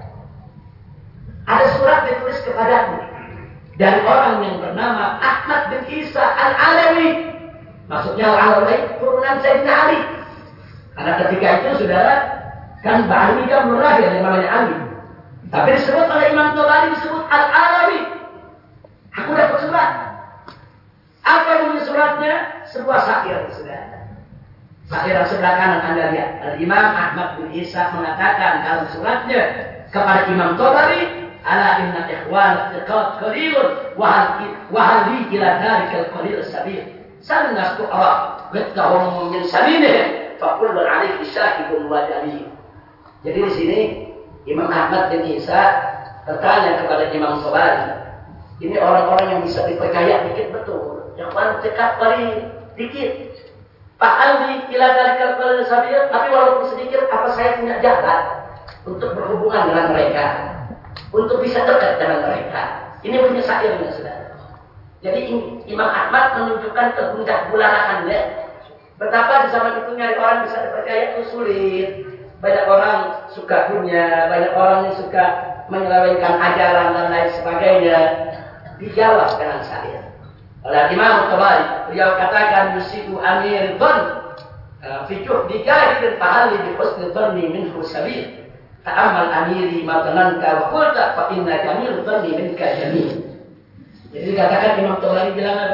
Ada surat ditulis kepadaku dari orang yang bernama Ahmad bin Isa Al-Alawi. Maksudnya Al-Alawi turunan Sayyidina Ali. Karena ketika itu saudara, kan Ba'ali kan belum lahir yang namanya Ali. Tapi disebut oleh Imam Tabari disebut Al-Alawi. Aku dapat surat. Apa bunyi suratnya? Sebuah syair, saudara. Syair sebelah kanan Anda lihat. Al-Imam Ahmad bin Isa mengatakan dalam suratnya kepada Imam Tabari, ala inna ikhwan iqad qalilun wa hal li ila dhalika al-qalil sabil. Sannas tu'ra qitahum min sabilih fa kullu alayhi shahidun wa dalil. Jadi di sini Imam Ahmad bin Isa bertanya kepada Imam Tabari, ini orang-orang yang bisa dipercaya dikit betul. Yang paling dekat paling dikit. Fa'al li ila dhalika al-qalil sabil, tapi walaupun sedikit apa saya punya jalan untuk berhubungan dengan mereka, untuk bisa dekat dengan mereka. Ini punya syairnya, saudara. Jadi Imam Ahmad menunjukkan kegundah gulanaannya. Betapa di zaman itu nyari orang bisa dipercaya itu sulit. Banyak orang suka punya, banyak orang yang suka menyelewengkan ajaran dan lain sebagainya. Dijawab dengan syair. Oleh Imam Tabari, beliau katakan yusibu amir dhan fi juhdi jahidin fahalli bi husni dhanni minhu sabil. Ta'ammal amiri ma dhananka wa qulta fa inna jamil dhanni minka jamil. Jadi dikatakan Imam Tabari bilang apa?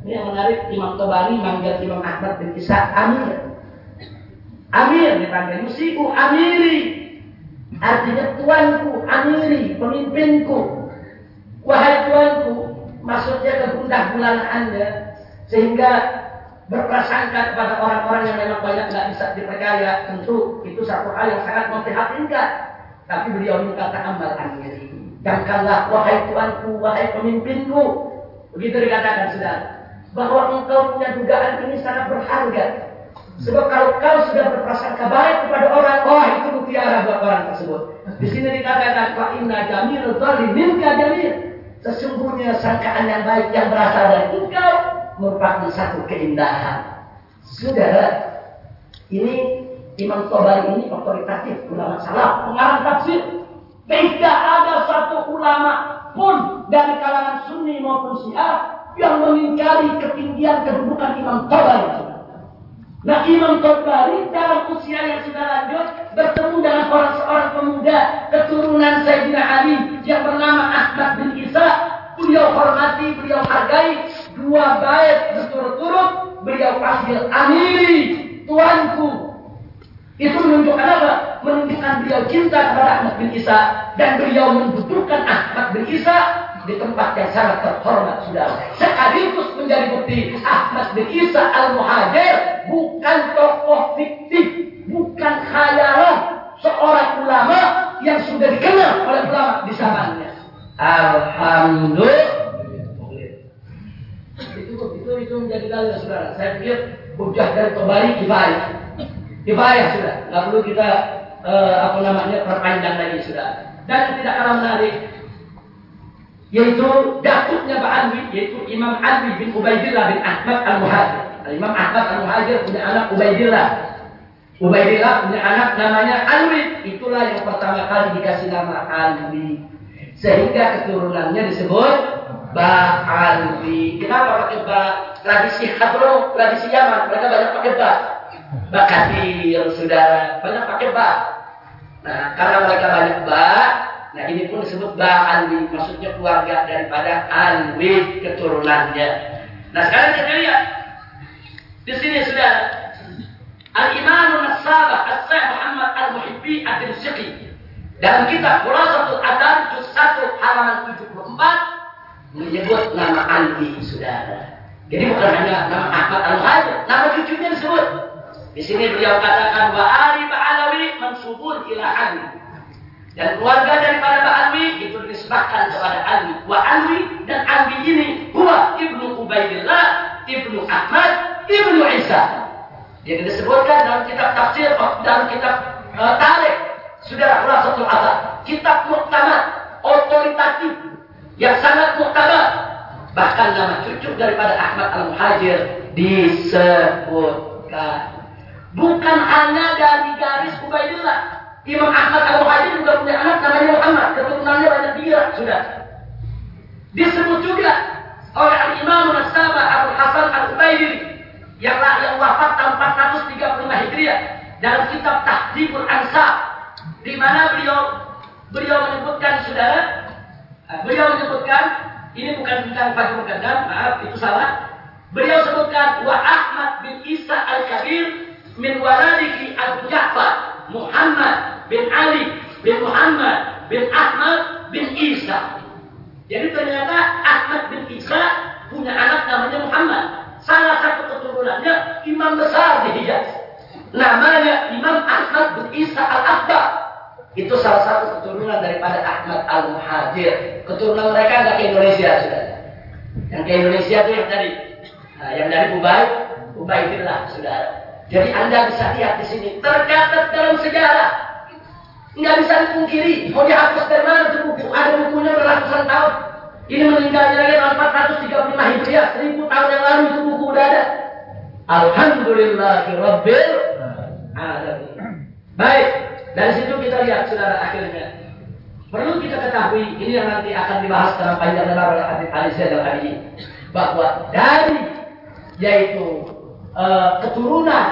Ini yang menarik, Imam Tabari manggil Imam Ahmad bin Ishaq Amir. Amir dipanggil musiku amiri, artinya tuanku, amiri, pemimpinku. Wahai tuanku, maksudnya kegundah gulana Anda, sehingga berprasangka kepada orang-orang yang memang banyak tidak bisa dipercaya. Tentu itu satu hal yang sangat memprihatinkan. Tapi beliau minta ta'amal amiri. Janganlah wahai tuanku, wahai pemimpinku. Begitu dikatakan saudara, bahwa engkau punya dugaan ini sangat berharga. Sebab kalau kau sudah berprasangka baik kepada orang, oh itu mutiara buat orang tersebut. Di sini dikatakan fa inna jamil zalimin ka jamil. Sesungguhnya sangkaan yang baik yang berasal dari engkau merupakan satu keindahan. Saudara, ini Imam Tabari ini otoritatif ulama salaf, pengarang tafsir. Tidak ada satu ulama pun dari kalangan Sunni maupun Syiah yang mengingkari ketinggian kedudukan Imam Tabari. Nah, Imam Tabari dalam usia yang sudah lanjut bertemu dengan seorang pemuda keturunan Sayyidina Ali yang bernama Ahmad bin Isa. Beliau hormati, beliau hargai, 2 bait berturut-turut beliau panggil amiri, tuanku. Itu menunjukkan apa? Menunjukkan beliau cinta kepada Ahmad bin Isa, dan beliau mendudukkan Ahmad bin Isa di tempat yang sangat terhormat, saudara. Sekaligus menjadi bukti Ahmad bin Isa al-Muhajir bukan tokoh fiktif, bukan khayalan, seorang ulama yang sudah dikenal oleh ulama di zamannya. Alhamdulillah. Itu menjadi dalil, saudara. Saya pikir hujah dari Tabari kifayah sudah, nggak perlu kita perpanjang lagi sudah. Dan tidak kalah menarik, yaitu datuknya Pak Alwi, yaitu Imam Alwi bin Ubaidillah bin Ahmad al-Muhajir. Imam Ahmad al-Muhajir punya anak Ubaidillah. Ubaidillah punya anak namanya Alwi. Itulah yang pertama kali dikasih nama Alwi, sehingga keturunannya disebut Ba Alwi. Kenapa pakai ba? Tradisi Hadro, tradisi Yaman, mereka banyak pakai ba. Bakatir, saudara, banyak pakai ba. Nah, karena mereka banyak ba, nah ini pun disebut Ba Alwi, maksudnya keluarga daripada Alwi keturunannya. Nah, sekarang kita lihat di sini, saudara, Al-Imam An-Nasabah As-Syekh Muhammad Al-Muhibbi Ad-Dimsyqi dalam kitab Khulasatul Adab juz 1 halaman 74 menyebut nama Alwi, saudara. Jadi bukan hanya nama Ahmad Al-Muhajir, nama cucunya disebut. Di sini beliau katakan wa ali Ba'alawi mansubun ila Ali. Dan keluarga daripada Ba'alwi itu dinisbahkan kepada Ali. Wa Alwi, dan Alwi ini huwa ibnu Ubaidillah, ibnu Ahmad, ibnu Isa. Yang disebutkan dalam kitab tafsir, dalam kitab tarikh, saudara, Khulasatul Adab, kitab muktamad, otoritatif, yang sangat muktamad. Bahkan nama cucu daripada Ahmad Al-Muhajir disebutkan. Bukan hanya dari garis Ubaidillah. Imam Ahmad Al-Muhajir juga punya anak namanya Muhammad. Keturunannya banyak dia, sudah. Disebut juga oleh Al-Imam An-Nasabah Abul Hasan Al-Ubaidi yang wafat tahun 435 Hijriah dalam kitab Tahdzibul Ansab, di mana beliau menyebutkan, saudara, beliau menyebutkan, ini bukan tentang Fajr Muqaddam, maaf, itu salah. Beliau sebutkan wa Ahmad bin Isa Al-Kabir min waladiki Abu Ja'far Muhammad bin Ali bin Muhammad bin Ahmad bin Isa. Jadi ternyata Ahmad bin Isa punya anak namanya Muhammad. Salah satu keturunannya imam besar di Hijaz, namanya Imam Ahmad bin Isa Al-Akbar. Itu salah satu keturunan daripada Ahmad Al-Muhajir. Keturunan mereka nggak ke Indonesia, sudah. Yang ke Indonesia itu yang tadi, yang dari Ubaidillah, saudara. Jadi Anda bisa lihat di sini tercatat dalam sejarah, nggak bisa dipungkiri. Mau dihapus dari mana itu buku? Ada bukunya beratusan tahun. Ini meninggalnya lagi tahun 435 Hijriah, 1000 tahun yang lalu itu buku udah ada. Alhamdulillahirabbil alamin. Baik, dari situ kita lihat, saudara, akhirnya perlu kita ketahui, ini yang nanti akan dibahas dalam panjang lebar oleh Habib Ali Zainal Abidin, bahwa dari yaitu keturunan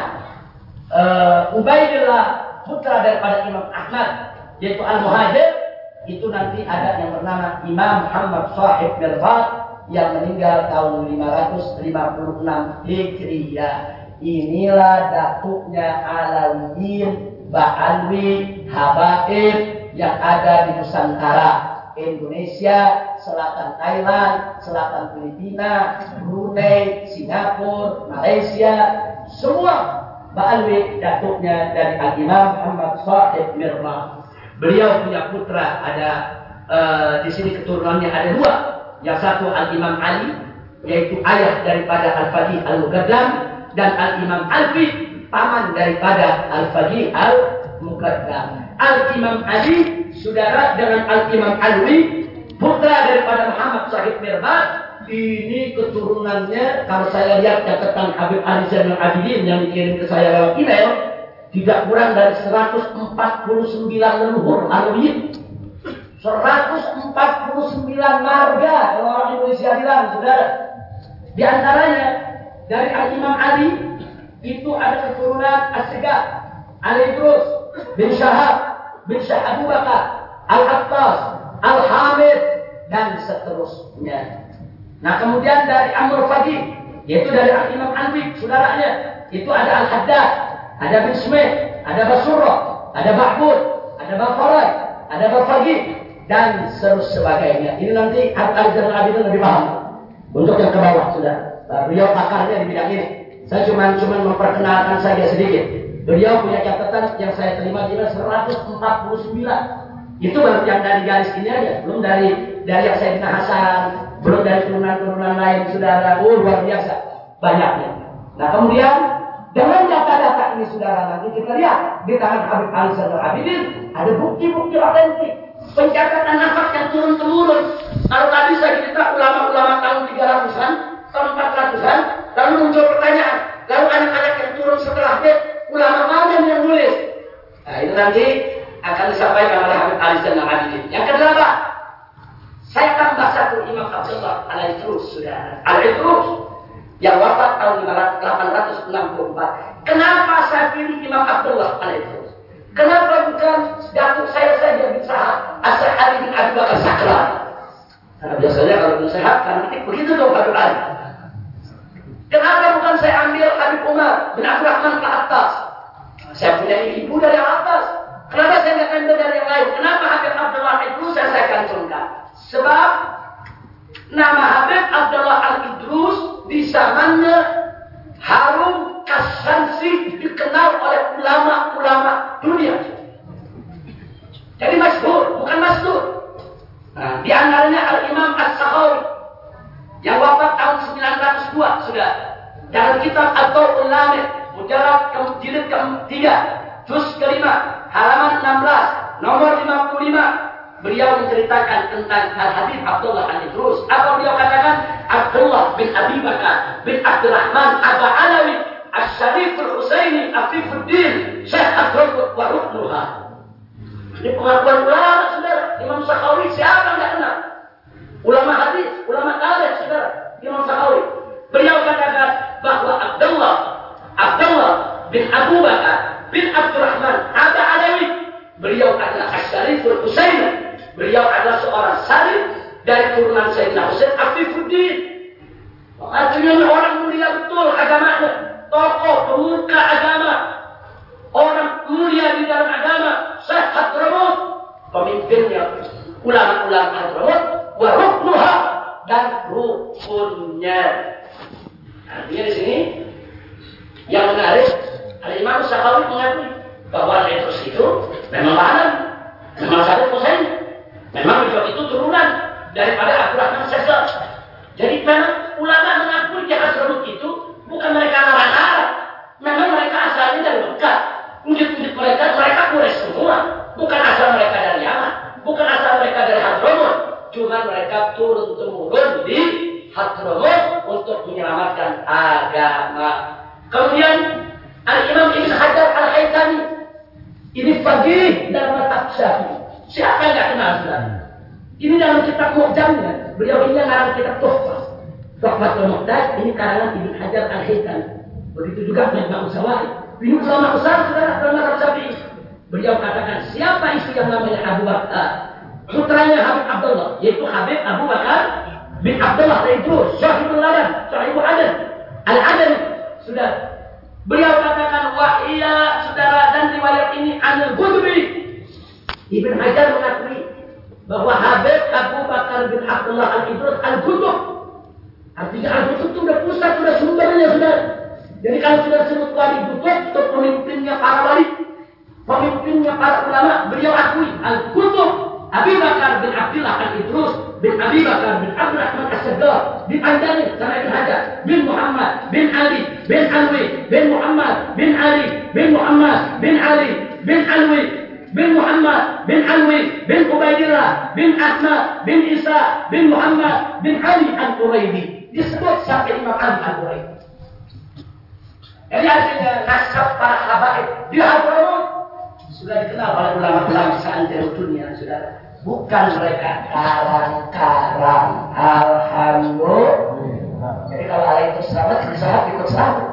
Ubaidillah putra daripada Imam Ahmad yaitu Al-Muhajir, itu nanti ada yang bernama Imam Muhammad Shahib Mirzad yang meninggal tahun 556 Hijriah. Inilah datuknya Alawiyin, Ba'alwi, Habaib yang ada di Nusantara, Indonesia, selatan Thailand, selatan Filipina, Brunei, Singapura, Malaysia, semua Ba'alwi datuknya dari Al-Imam Muhammad Shahid Mirna. Beliau punya putra, ada di sini keturunannya ada dua. Yang satu Al-Imam Ali, yaitu ayah daripada Al-Faqih Al-Muqaddam, dan Al-Imam Alfi, paman daripada Al-Faqih Al-Muqaddam. Al-Imam Ali saudara dengan Al-Imam Alwi, putra daripada Muhammad Shahid Mirna. Ini keturunannya, kalau saya lihat catatan Habib Ali Zainal Abidin yang dikirim ke saya lewat email, tidak kurang dari 149 leluhur Alwiyin. 149 marga, kalau orang Indonesia bilang, saudara. Di antaranya dari Al-Imam Ali itu ada keturunan As-Sigaf, Al-Idrus bin Syahab bin Syekh Abu Bakar, Al-Attas, Al-Hamid, dan seterusnya. Nah, kemudian dari Amr Faqih, yaitu dari Al-Imam Alwi, saudaranya, itu ada Al-Haddad, ada bin Smith, ada Basurrah, ada Ba'bud, ada Bafarai, ada Bafaqih, dan sebagainya. Ini nanti Habib Zainal Abidin lebih paham. Untuk yang ke bawah sudah. Beliau pakarnya di bidang ini. Saya cuma memperkenalkan saja sedikit. Beliau punya catatan yang saya terima 149. Itu baru yang dari garis ini aja, belum dari yang saya bin Hasan, belum dari turunan-turunan lain, saudara. Luar biasa banyaknya. Nah, kemudian dengan data-data ini, saudara, nanti kita lihat di tangan Habib Ali Zainal Abidin ada bukti-bukti otentik. Pencatatan nafas yang turun-temurun. Kalau tadi saya cerita ulama-ulama tahun 300-an, tahun 400-an, lalu muncul pertanyaan, lalu anak-anak yang turun setelah dia, ulama mana yang nulis? Nah, itu nanti akan disampaikan oleh Habib Ali Zainal Abidin. Yang kedua, saya tambah satu Imam Abdullah Al-Idrus, saudara. Al-Idrus yang wafat tahun 864. Kenapa saya pilih Imam Abdullah Al-Idrus? Kenapa bukan datuk saya saja bin Sa'ad As-Sa'adi bin Abu Bakar Sakran? Karena biasanya kalau bin sehat kan begitu dong Habib Ali. Kenapa bukan saya ambil Habib Umar bin Abdurrahman Al-Attas? Saya punya ibu dari Al-Attas. Kenapa saya tidak ambil dari yang lain? Kenapa Habib Abdullah itu saya cantumkan? Sebab nama Habib Abdullah Al-Idrus di zamannya harum kasansi, dikenal oleh ulama-ulama dunia. Jadi masyhur, bukan masdur. Nah, di antaranya Al-Imam As-Sakhawi yang wafat tahun 902 sudah. Dalam kitab Ad-Daw'ul Lamih, mujarrad jilid ke-3, juz ke-5, halaman 16, nomor 55, beliau menceritakan tentang Al-Habib Abdullah Al-Idrus. Apa beliau katakan? Abdullah bin Abi Bakar bin Abdurrahman Aba Alawi As-Syarif Al-Husaini Afifuddin Syekh Abdul wa Ruknuha. Ini pengakuan ulama, saudara. Imam Sakhawi siapa enggak kenal? Ulama hadis, ulama tarikh, saudara. Imam Sakhawi. Beliau katakan bahwa Abdullah bin Abu Bakar bin Abdurrahman Aba Alawi, beliau adalah As-Syarif Al-Husaini. Beliau adalah seorang salib dari turunan Sayyidina Husain Afifuddin. Artinya orang mulia betul agamanya, tokoh pemuka agama, orang mulia di dalam agama. Syekh Hadramut, pemimpinnya ulama-ulama Hadramut, wa ruknuha, dan rukunnya. Artinya di sini yang menarik, Al-Imam Sakhawi mengakui bahwa Al-Idrus itu memang paham, memang Sayyid Husain, memang beliau itu turunan daripada Abdurrahman Sesar. Jadi memang ulama mengakui di Hadramut itu bukan mereka orang Arab, memang mereka asalnya dari Mekah. Wujud-wujud mereka Quraisy semua, bukan asal mereka dari Yaman, bukan asal mereka dari Hadramut, cuma mereka turun-temurun di Hadramut untuk menyelamatkan agama. Kemudian Al-Imam Ibn Hajar Al-Haytami, ini faqih dalam mazhab Syafi'i. Siapa yang tidak kenal saudara? Ini dalam kitab Mu'jamnya, beliau ini ngarang kitab Tuhfah. Tuhfatul Muhtaj, ini karangan Ibn Hajar Al-Haytami. Begitu juga Majma'us Zawaid. Ini ulama besar saudara dalam mazhab Syafi'i. Beliau katakan siapa istri yang namanya Abu Bakar, putranya Habib Abdullah, yaitu Habib Abu Bakar bin Abdullah al-Idrus, Syahibul Ladan, Syahibul Adan, Al-Adani. Sudah. Beliau katakan, wah iya saudara, dan riwayat ini Anil Qudri. Ibn Hajar mengakui bahwa Habib Abu Bakar bin Abdullah al-Idrus al-Qutub. Artinya al-Qutub itu sudah pusat, sudah sumbernya sudah. Jadi kalau sudah disebut wali Qutub, itu pemimpinnya para wali, pemimpinnya para ulama, beliau akui al-Qutub. Abi Bakar bin Abdullah al-Idrus bin Abi Bakar bin Abdurrahman as-Saddar bin Andani sama Ibn Hajar bin Muhammad bin Ali bin Alwi bin Muhammad bin Ali bin Muhammad bin Ali bin Alwi bin Muhammad bin Alwi bin Ubaidillah bin Ahmad bin Isa bin Muhammad bin Ali al-Quraidi. Disebut sampai Imam Ali al-Quraidi. Jadi artinya nasab para habaib di Hadramut sudah dikenal oleh ulama-ulama seantero dunia, saudara. Bukan mereka karang-karang. Alhamdulillah. Jadi kalau Allah itu selamat, usaha ikut selamat.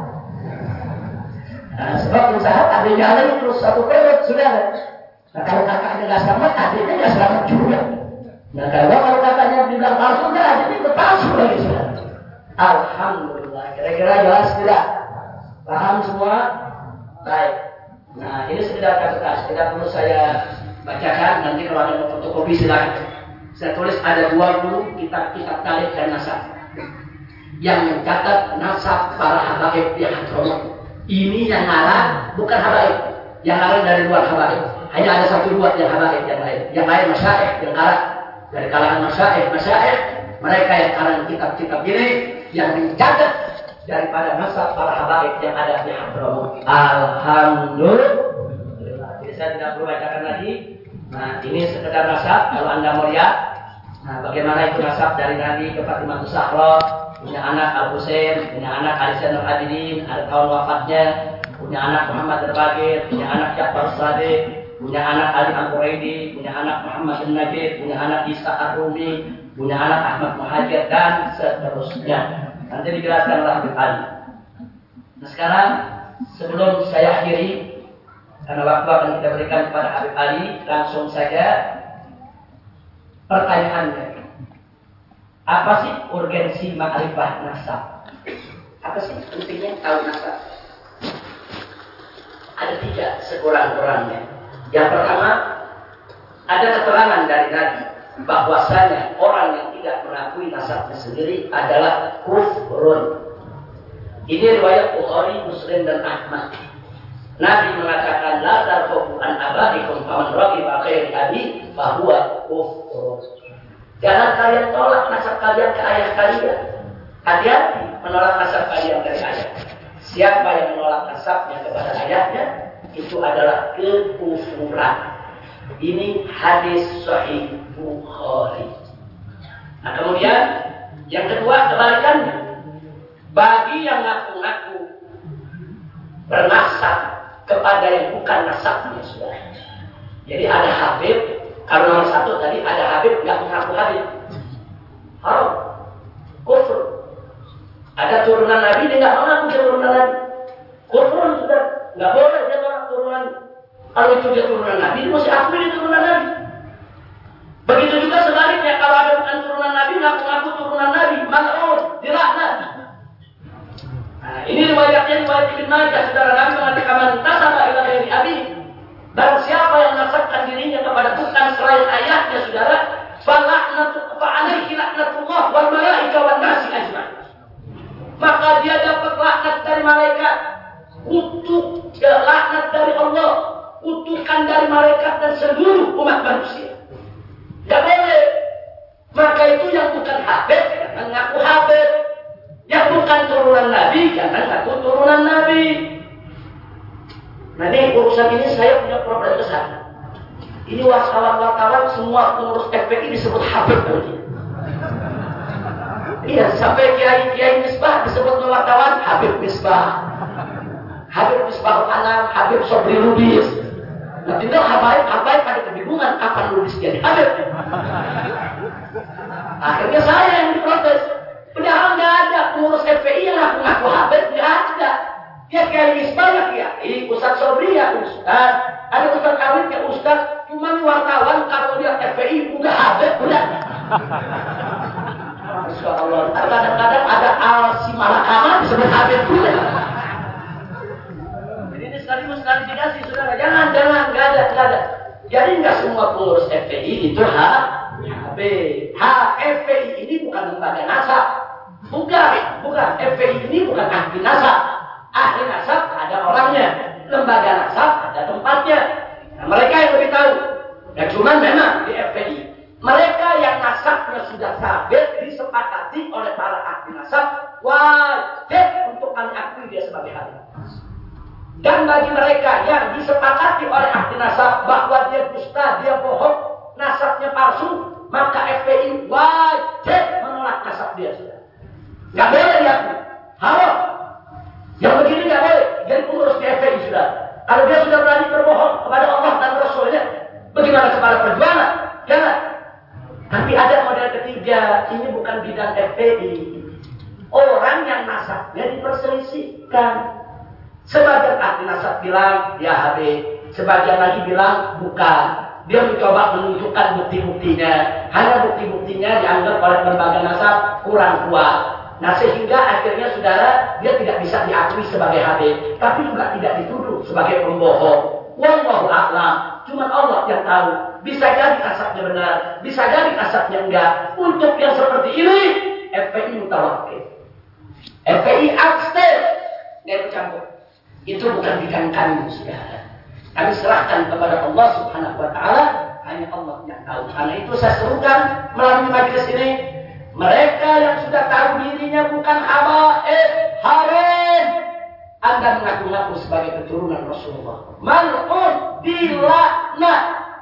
Nah, sebab usaha adanya Allah itu terus satu periode, saudara. Nah, kalau kakaknya nggak selamat, adanya nggak selamat juga. Nah, kalau kakaknya bilang palsu, nggak adanya ikut palsu lagi, saudara. Alhamdulillah. Kira-kira jelas tidak? Paham semua? Baik. Nah, ini sekedar kata-kata, tidak perlu saya bacakan. Nanti kalau ada mau fotokopi silakan. Saya tulis ada 20 kitab-kitab tarikh dan nasab yang mencatat nasab para habaib di Hadramut. Ini yang ngarang bukan habaib, yang ngarang dari luar habaib. Hanya ada 1-2 yang habaib, yang lain masyaikh yang ngarang dari kalangan masyaikh. Mereka yang ngarang kitab-kitab ini yang mencatat daripada nasab para habaib yang ada di Hadramut. Alhamdulillah. Jadi saya tidak perlu bacakan lagi. Nah, ini sekedar nasab. Kalau Anda mau lihat, nah bagaimana itu nasab dari Nabi ke Fatimah Zahra, punya anak Al-Husain, punya anak Ali Zainal Abidin, ada tahun wafatnya, punya anak Muhammad Al-Baqir, punya anak Ja'far Shadiq, punya anak Ali Al-Quraidi, punya anak Muhammad Al-Najib, punya anak Isa Ar-Rumi, punya anak Ahmad Muhajir, dan seterusnya. Nanti dijelaskan oleh Habib Ali. Nah sekarang sebelum saya akhiri, karena waktu akan kita berikan kepada Habib Ali, langsung saja pertanyaannya. Apa sih urgensi ma'rifah nasab? Apa sih pentingnya tahu nasab? Ada 3 sekurang-kurangnya. Yang pertama, ada keterangan dari Nabi bahwasanya orang yang tidak mengakui nasabnya sendiri adalah kufrun. Ini riwayat Bukhari, Muslim dan Ahmad. Nabi mengatakan la tarfu an abaikum faman raghiba ghairi abi fa huwa kufrun. Jangan kalian tolak nasab kalian ke ayah kalian. Hati-hati menolak nasab kalian dari ayah. Siapa yang menolak nasabnya kepada ayahnya, itu adalah kekufuran. Ini hadis sahih Bukhari. Nah kemudian yang kedua kebalikannya, bagi yang ngaku-ngaku bernasab kepada yang bukan nasabnya, sudah. Jadi ada Habib, kalau nomor 1 tadi ada Habib nggak mengaku Habib, haram, kufur. Ada turunan Nabi dia nggak mengaku dia turunan Nabi, kufur sudah, nggak boleh dia mengaku turunan. Kalau itu dia turunan Nabi, dia masih akui dia turunan Nabi. Begitu juga sebaliknya, kalau ada bukan turunan Nabi, ngaku-ngaku turunan Nabi, mal'un, dilaknat. Nah, ini riwayatnya riwayat Ibnu Majah, saudara. Nabi mengatakan man tasaba ila ghairi abi. Barang siapa yang nasabkan dirinya kepada bukan selain ayahnya, saudara, fa'alaihi laknatullah wal malaika wan nasi ajma'in. Maka dia dapat laknat dari malaikat, kutuk laknat dari Allah, kutukan dari malaikat dan seluruh umat manusia. Tidak boleh. Maka itu yang bukan Habib jangan ngaku Habib, yang bukan turunan Nabi jangan ngaku turunan Nabi. Nah ini urusan ini saya punya problem besar. Ini wartawan semua pengurus FPI disebut Habib. Iya, sampai Kiai Misbah disebut wartawan Habib Misbah, Habib Misbah Anam, Habib Sobri Lubis. Nah, tinggal habaib pada kebingungan kapan Lubis jadi Habib. Akhirnya saya yang diprotes. Padahal nggak ada pengurus FPI yang ngaku Habib, nggak ada. Ya Kiai Misbah ya Kiai, Ustaz Sobri ya Ustaz, ada Ustaz Awid ya Ustaz. Cuma wartawan kalau dia FPI udah Habib udah. Masya Allah. Kadang-kadang ada si malakama disebut Habib juga. Jadi ini klarifikasi saudara. Jangan, nggak ada. Jadi nggak semua pengurus FPI itu HB. FPI ini bukan lembaga nasab. Bukan. FPI ini bukan ahli nasab. Ahli nasab ada orangnya. Lembaga nasab ada tempatnya. Nah, mereka yang lebih tahu. Ya cuman memang di FPI mereka yang nasabnya sudah sabit disepakati oleh para ahli nasab wajib untuk kami akui dia sebagai ahli. Dan bagi mereka yang disepakati oleh ahli nasab bahwa dia dusta, dia bohong, nasabnya palsu, maka FPI wajib menolak nasab dia. Nggak boleh diakui. Haram. Yang begini nggak boleh. Jadi pengurus di FPI sudah. Kalau dia sudah berani berbohong kepada Allah dan Rasulnya, bagaimana kepada perjuangan? Jangan. Tapi ada model ketiga. Ini bukan bidang FPI. Orang yang nasabnya diperselisihkan. Sebagian ahli nasab bilang dia HB, sebagian lagi bilang bukan. Dia mencoba menunjukkan bukti-buktinya. Hanya bukti-buktinya dianggap oleh lembaga nasab kurang kuat. Nah sehingga akhirnya saudara dia tidak bisa diakui sebagai HB, tapi juga tidak dituduh sebagai pembohong. Wallahu a'lam. Cuma Allah yang tahu. Bisa jadi nasabnya benar, bisa jadi nasabnya enggak. Untuk yang seperti ini, FPI mutawakkil. FPI abstain, nggak ikut campur. Itu bukan bidang kami, saudara. Kami serahkan kepada Allah Subhanahu wa Ta'ala. Hanya Allah yang tahu. Karena itu saya serukan melalui majelis ini, mereka yang sudah tahu dirinya bukan habaib, haram, Anda mengaku-ngaku sebagai keturunan Rasulullah. Mal'un, dilaknat.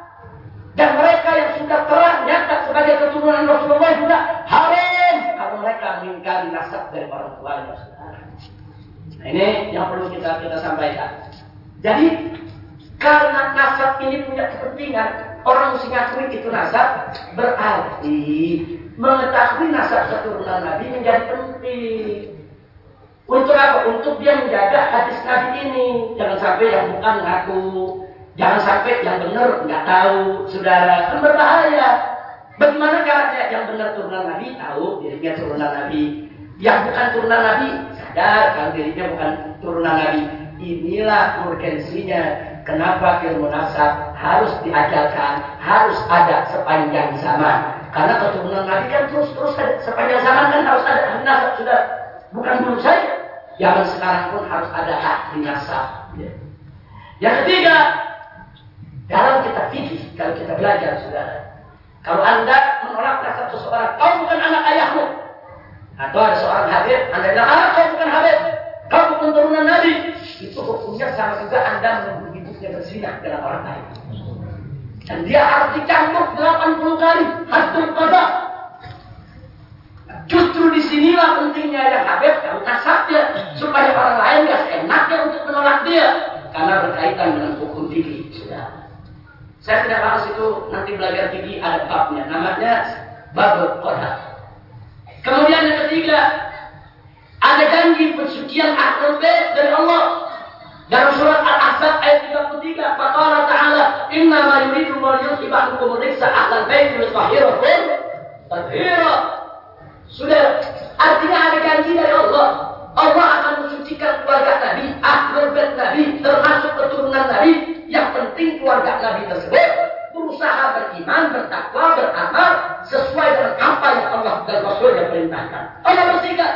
Dan mereka yang sudah terang nyata sebagai keturunan Rasulullah juga haram kalau mereka mengingkari nasab dari orang tuanya, saudara. Nah, ini yang perlu kita sampaikan. Jadi karena nasab ini punya kepentingan, orang mesti ngakui itu nasab, berarti mengetahui nasab keturunan Nabi menjadi penting. Untuk apa? Untuk dia menjaga hadis Nabi ini. Jangan sampai yang bukan ngaku, jangan sampai yang benar nggak tahu, saudara. Kan berbahaya. Bagaimana caranya yang benar turunan Nabi tahu dirinya turunan Nabi, yang bukan turunan Nabi sadar kalau dirinya bukan turunan Nabi. Inilah urgensinya kenapa ilmu nasab harus diajarkan, harus ada sepanjang zaman. Karena keturunan Nabi kan terus ada sepanjang zaman, kan harus ada ahli nasab, sudah bukan dulu saja. Zaman sekarang pun harus ada ahli nasab. Yang ketiga, dalam kitab fikih kalau kita belajar, saudara, kalau Anda menolak nasab seseorang, kau bukan anak ayahmu, atau ada seorang Habib, Anda bilang, kau bukan Habib, kau bukan turunan Nabi, itu hukumnya sama juga Anda menuduh ibunya berzina dengan orang lain. Dan dia harus dicambuk 80 kali, hatul qadha. Justru disinilah pentingnya yang Habib tahu nasabnya, supaya orang lain gak seenaknya untuk menolak dia, karena berkaitan dengan hukum fikih. Saya tidak bahas itu, nanti belajar fikih ada babnya, namanya babul qadha. Kemudian yang ketiga, ada janji pensucian ahlul bait dari Allah. Dalam surat Al-Ahzab ayat 33, faqala ta'ala, "Inna ma yuridu wa yuthiba ankum rijsa ahlal bait wa yutahhirakum tathira." Sudah, artinya ada janji dari Allah. Allah akan mensucikan keluarga Nabi, ahlul bait Nabi, termasuk keturunan Nabi. Yang penting keluarga Nabi tersebut berusaha beriman, bertakwa, beramal sesuai dengan apa yang Allah dan Rasul-Nya perintahkan. Allah bersihkan.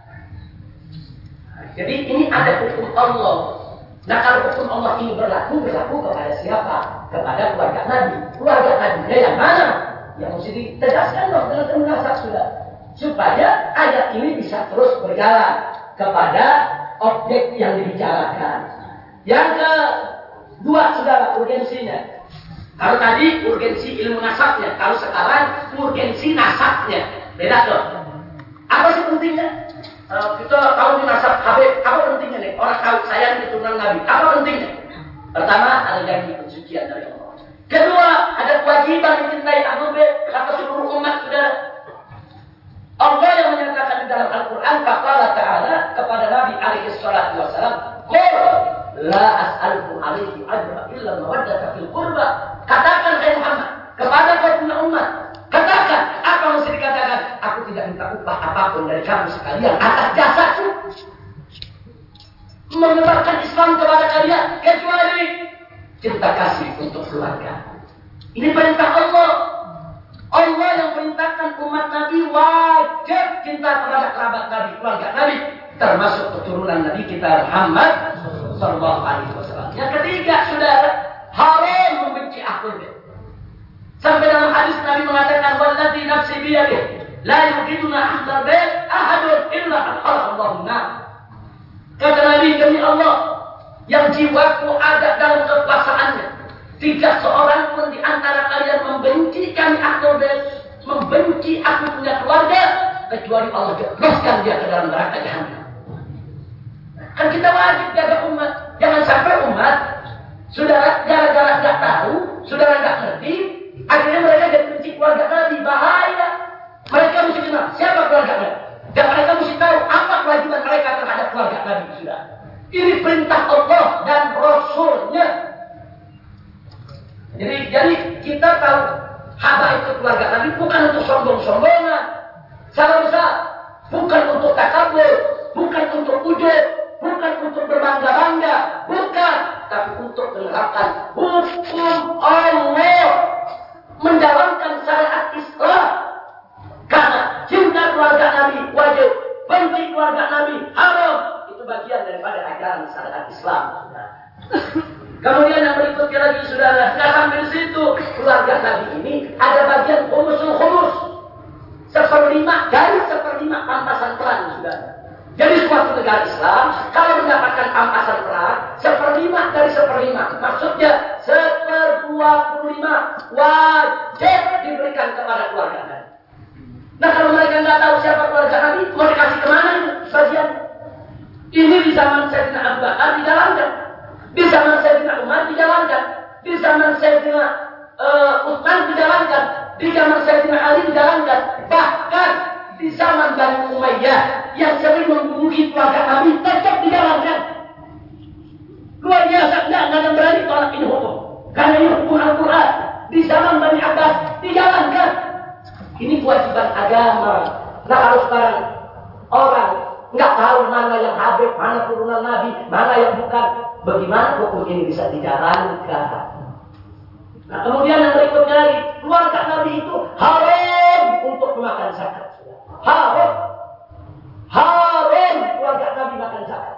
Jadi ini ada hukum Allah. Nah kalau hukum Allah ini berlaku kepada siapa? Kepada keluarga Nabi. Keluarga Nabi-nya yang mana? Yang mesti ditegaskan loh dengan termunasab sudah. Supaya ayat ini bisa terus berjalan kepada objek yang dibicarakan. Yang kedua, saudara, urgensinya. Kalau tadi urgensi ilmu nasabnya, kalau sekarang urgensi nasabnya. Beda tuh. Apa sih pentingnya? Kita tahu di nasab Habib, apa pentingnya nih? Orang tahu saya keturunan Nabi, apa pentingnya? Pertama, ada janji pensucian dari Allah. Kedua, ada kewajiban mencintai ahlul bait atas seluruh umat, saudara. Allah yang menyatakan di dalam Al-Quran, faqala ta'ala kepada Nabi alaihi salatu wassalam, qul la as'alukum alaihi ajra illa mawaddata fil qurba. Katakan hai Muhammad kepada kaum umat, katakan apa mesti dikatakan? Aku tidak minta upah apapun dari kamu sekalian atas jasaku menyebarkan Islam kepada kalian, kecuali cinta kasih untuk keluarga. Ini perintah Allah. Allah yang perintahkan umat Nabi wajib cinta kepada kerabat Nabi, keluarga Nabi, termasuk keturunan Nabi kita Muhammad sallallahu alaihi wasallam. Yang ketiga, saudara, haram membenci ahlul bait. Sampai dalam hadis Nabi mengatakan, "Wallazi nafsi biyadihi, la yujiduna ahlul bait ahadun illa al-Allahu nar." Kata Nabi, demi Allah yang jiwaku ada dalam kekuasaannya, tidak seorang pun di antara kalian membenci kami ahlul bait, membenci aku punya keluarga, kecuali Allah jebloskan dia ke dalam neraka jahanam. Kan kita wajib jaga umat. Jangan sampai umat, saudara, gara-gara nggak tahu, saudara nggak ngerti, akhirnya mereka jadi benci keluarga Nabi. Bahaya. Mereka mesti kenal siapa keluarga Nabi, dan mereka mesti tahu apa kewajiban mereka terhadap keluarga Nabi. Sudah. Ini perintah Allah dan Rasulnya. Jadi kita tahu habaib itu keluarga Nabi bukan untuk sombong-sombongan, salah besar, bukan untuk takabur, bukan untuk ujub, bukan untuk berbangga-bangga, bukan, tapi untuk menerapkan hukum Allah, menjalankan syariat Islam. Karena cinta keluarga Nabi wajib, benci keluarga Nabi haram. Itu bagian daripada ajaran syariat Islam. Kemudian yang berikutnya lagi, saudara, nggak sampai di situ. Keluarga Nabi ini ada bagian khumus, 1/5 dari 1/5 pampasan perang, saudara. Jadi suatu negara Islam kalau mendapatkan pampasan perang 1/5 dari 1/5, maksudnya 1/25 wajib diberikan kepada keluarga Nabi. Nah, kalau mereka nggak tahu siapa keluarga Nabi, mau dikasih kemana itu bagian? Ini di zaman Sayyidina Abu Bakar dijalankan, di zaman Sayyidina Umar dijalankan, di zaman Sayyidina Utsman dijalankan, di zaman Sayyidina Ali dijalankan, bahkan di zaman Bani Umayyah yang sering membunuhi keluarga Nabi tetap dijalankan. Luar biasa, nggak ada berani tolak ini hukum, karena ini hukum Al-Quran. Di zaman Bani Abbas dijalankan. Ini kewajiban agama. Nah, kalau sekarang orang nggak tahu mana yang Habib, mana turunan Nabi, mana yang bukan, bagaimana hukum ini bisa dijalankan? Nah, kemudian yang berikutnya lagi, keluarga Nabi itu haram untuk memakan zakat. Haram keluarga Nabi makan zakat.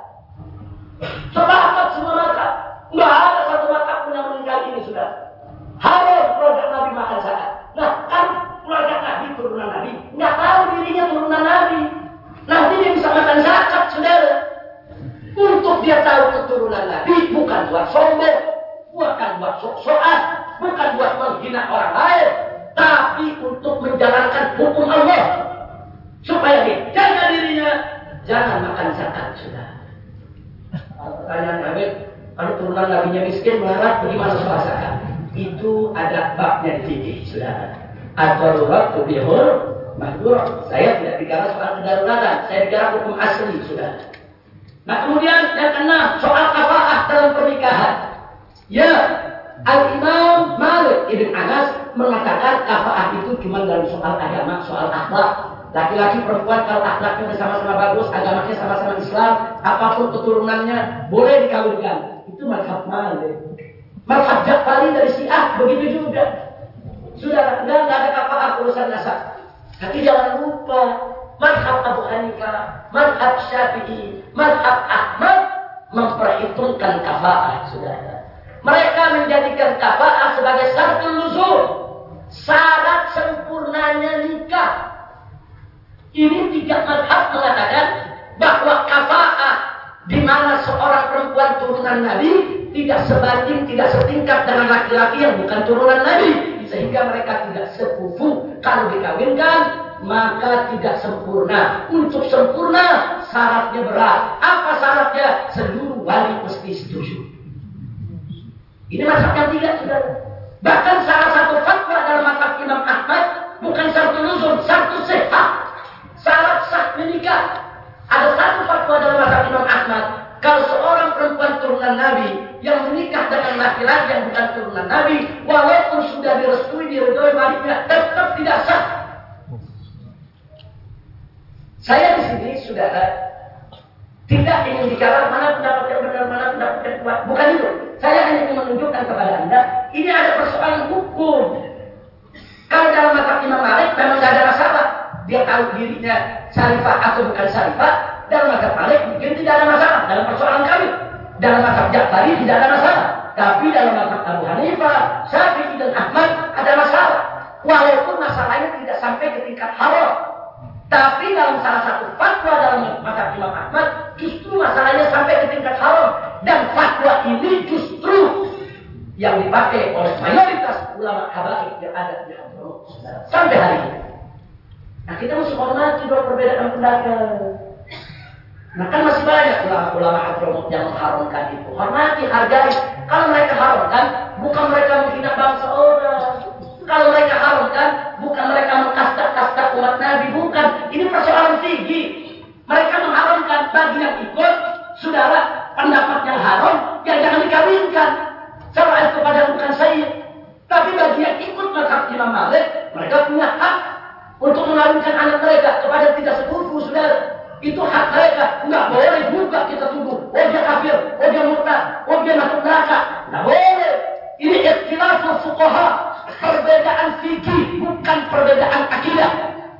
Sepakat semua mazhab, nggak ada satu mazhab pun yang meninggal ini, sudah. Haram keluarga Nabi makan zakat. Nah, kan keluarga Nabi, turunan Nabi, nggak tahu dirinya turunan Nabi. Nanti dia bisa makan zakat, saudara. Untuk dia tahu keturunan Nabi, bukan buat sombong, bukan buat sok-sokan, bukan buat menghina orang lain, tapi untuk menjalankan hukum Allah. Supaya dia jaga dirinya, jangan makan zakat, sudah. Pertanyaan Habib, kalau turunan Nabinya miskin, melarat, bagaimana soal zakat? Itu ada babnya di sini, sudah. Ad-darurat tubihul mahdzur. Saya tidak bicara soal kedaruratan, saya bicara hukum asli, sudah. Nah, kemudian yang keenam, soal kafaah dalam pernikahan. Ya, Al-Imam Malik Ibn Anas mengatakan kafaah itu cuma dalam soal agama, soal akhlak. Laki-laki perempuan kalau akhlaknya sama-sama bagus, agamanya sama-sama Islam, apapun keturunannya boleh dikawinkan. Itu mazhab Malik. Mazhab Ja'fari dari Syiah begitu juga. Sudah, enggak ada kafaah urusan nasab. Tapi jangan lupa, mazhab Abu Hanifah, mazhab Syafi'i, mazhab Ahmad memperhitungkan kafaah, saudara. Mereka menjadikan kafaah sebagai syaratul nuzul, syarat sempurnanya nikah. Ini tiga mazhab mengatakan bahwa kafaah di mana seorang perempuan turunan Nabi tidak sebanding, tidak setingkat dengan laki-laki yang bukan turunan Nabi, sehingga mereka tidak sepupu. Kalau dikawinkan maka tidak sempurna. Untuk sempurna syaratnya berat. Apa syaratnya? Seluruh wali mesti setuju. Ini mazhab yang tiga, saudara. Bahkan salah satu fatwa dalam mazhab Imam Ahmad bukan satu nuzul, satu sihah, syarat sah menikah. Ada satu fatwa dalam mazhab Imam Ahmad, kalau seorang perempuan turunan Nabi yang menikah dengan laki-laki yang bukan turunan Nabi, walaupun sudah direstui, diridhoi walinya, tetap tidak sah. Saya di sini, saudara, tidak ingin bicara mana pendapat yang benar, mana pendapat yang kuat. Bukan itu. Saya hanya ingin menunjukkan kepada Anda, ini ada persoalan hukum. Kalau dalam mazhab Imam Malik memang tidak ada masalah. Dia tahu dirinya syarifah atau bukan syarifah. Dalam mazhab Malik mungkin tidak ada masalah. Dalam persoalan kami. Dalam mazhab Ja'fari tidak ada masalah. Tapi dalam mazhab Abu Hanifah, Syafi'i dan Ahmad ada masalah. Walaupun masalahnya tidak sampai ke tingkat haram. Tapi dalam salah satu fatwa dalam mazhab Imam Ahmad, justru masalahnya sampai ke tingkat haram. Dan fatwa ini justru yang dipakai oleh mayoritas ulama habaib yang ada di Hadramaut sampai hari ini. Nah, kita mesti hormati dua perbedaan pendapat. Nah, kan masih banyak ulama-ulama Hadramaut yang mengharamkan itu. Hormati, hargai. Kalau mereka haramkan, bukan mereka menghina bangsa orang. Kalau mereka haramkan, bukan mereka mengkasta-kasta umat Nabi, bukan. Ini persoalan tinggi. Mereka mengharamkan bagi yang ikut, saudara, pendapat yang haram, yang jangan dikawinkan. Salah itu pada bukan saya. Tapi bagi yang ikut mazhab Imam Malik, mereka punya hak untuk mengawinkan anak mereka kepada tidak sepupu, saudara. Itu hak mereka. Enggak boleh juga kita tuduh. Oh dia kafir, oh dia murtad, oh dia masuk neraka. Enggak boleh. Ini ikhtilaful fuqaha. Perbedaan fikih, bukan perbedaan akidah.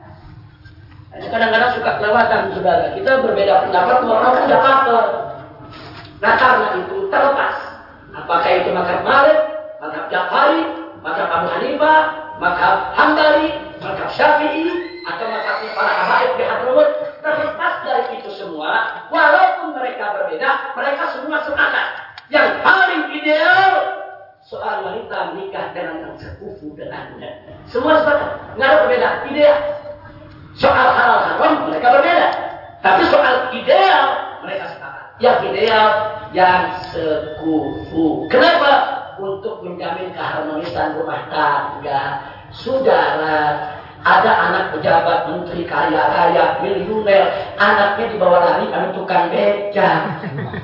Kadang-kadang suka kelewatan, saudara. Kita berbeda pendapat, orang kan tidak apa-apa. Nah, karena itu terlepas. Apakah itu mazhab Malik, mazhab Ja'fari, mazhab Abu Hanifah, mazhab Hambali, mazhab Syafi'i, atau mazhab para habaib di Hadramaut, terlepas dari itu semua, walaupun mereka berbeda, mereka semua sepakat. Yang paling ideal soal wanita menikah dengan yang sepupu dengannya. Semua sepakat, nggak ada perbedaan ideal. Soal halal haram mereka berbeda, tapi soal ideal mereka sepakat. Yang ideal, yang sekufu. Kenapa? Untuk menjamin keharmonisan rumah tangga. Saudara, ada anak pejabat, menteri kaya raya, miliuner, anaknya dibawa lari sama tukang beca.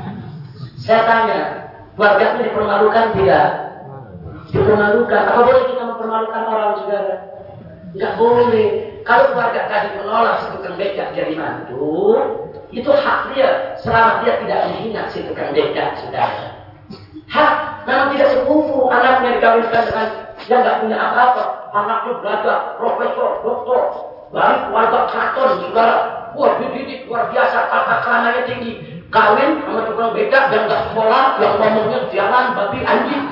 Saya tanya, keluarganya dipermalukan tidak? Dipermalukan. Apa boleh kita mempermalukan orang, saudara? Enggak boleh. Kalau keluarga tadi menolak si tukang becak jadi mantu, itu hak dia, selama dia tidak menghina si tukang becak, saudara. Hak, memang tidak sepupu anaknya dikawinkan dengan yang nggak punya apa-apa. Anaknya belajar, profesor, doktor, dari keluarga keraton, saudara. Wah, dididik luar biasa, tata keramanya tinggi. Kawin sama tukang becak yang nggak sekolah, yang ngomongnya sialan, babi, anjing.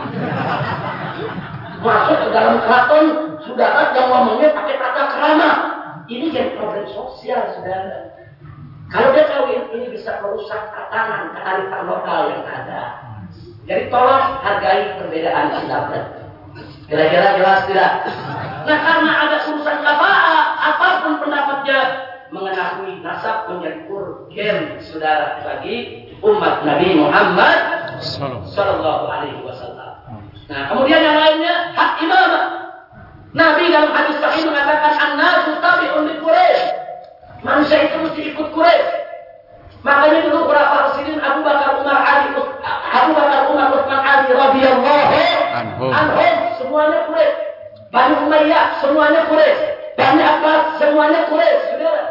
Masuk ke dalam keraton, saudara, yang ngomongnya pakai tata kerama. Ini jadi problem sosial, saudara. Kalau dia kawin, ini bisa merusak tatanan kearifan lokal yang ada. Jadi tolong hargai perbedaan pendapat. Kira-kira jelas tidak? Nah, karena ada urusan kafa'ah, apapun pendapatnya, mengetahui nasab menjadi urgen, saudara, bagi umat Nabi Muhammad Sallallahu Alaihi Wasallam. Nah, kemudian yang lainnya hak imamah. Nabi dalam hadis sahih mengatakan an-nasu tabi'un li Quraisy. Manusia itu mesti ikut Quraisy. Makanya dulu para Rasulin Abu Bakar Umar Utsman Ali radhiyallahu anhum semuanya Quraisy. Bani Umayyah semuanya Quraisy. Bani Abbas semuanya Quraisy. Saudara.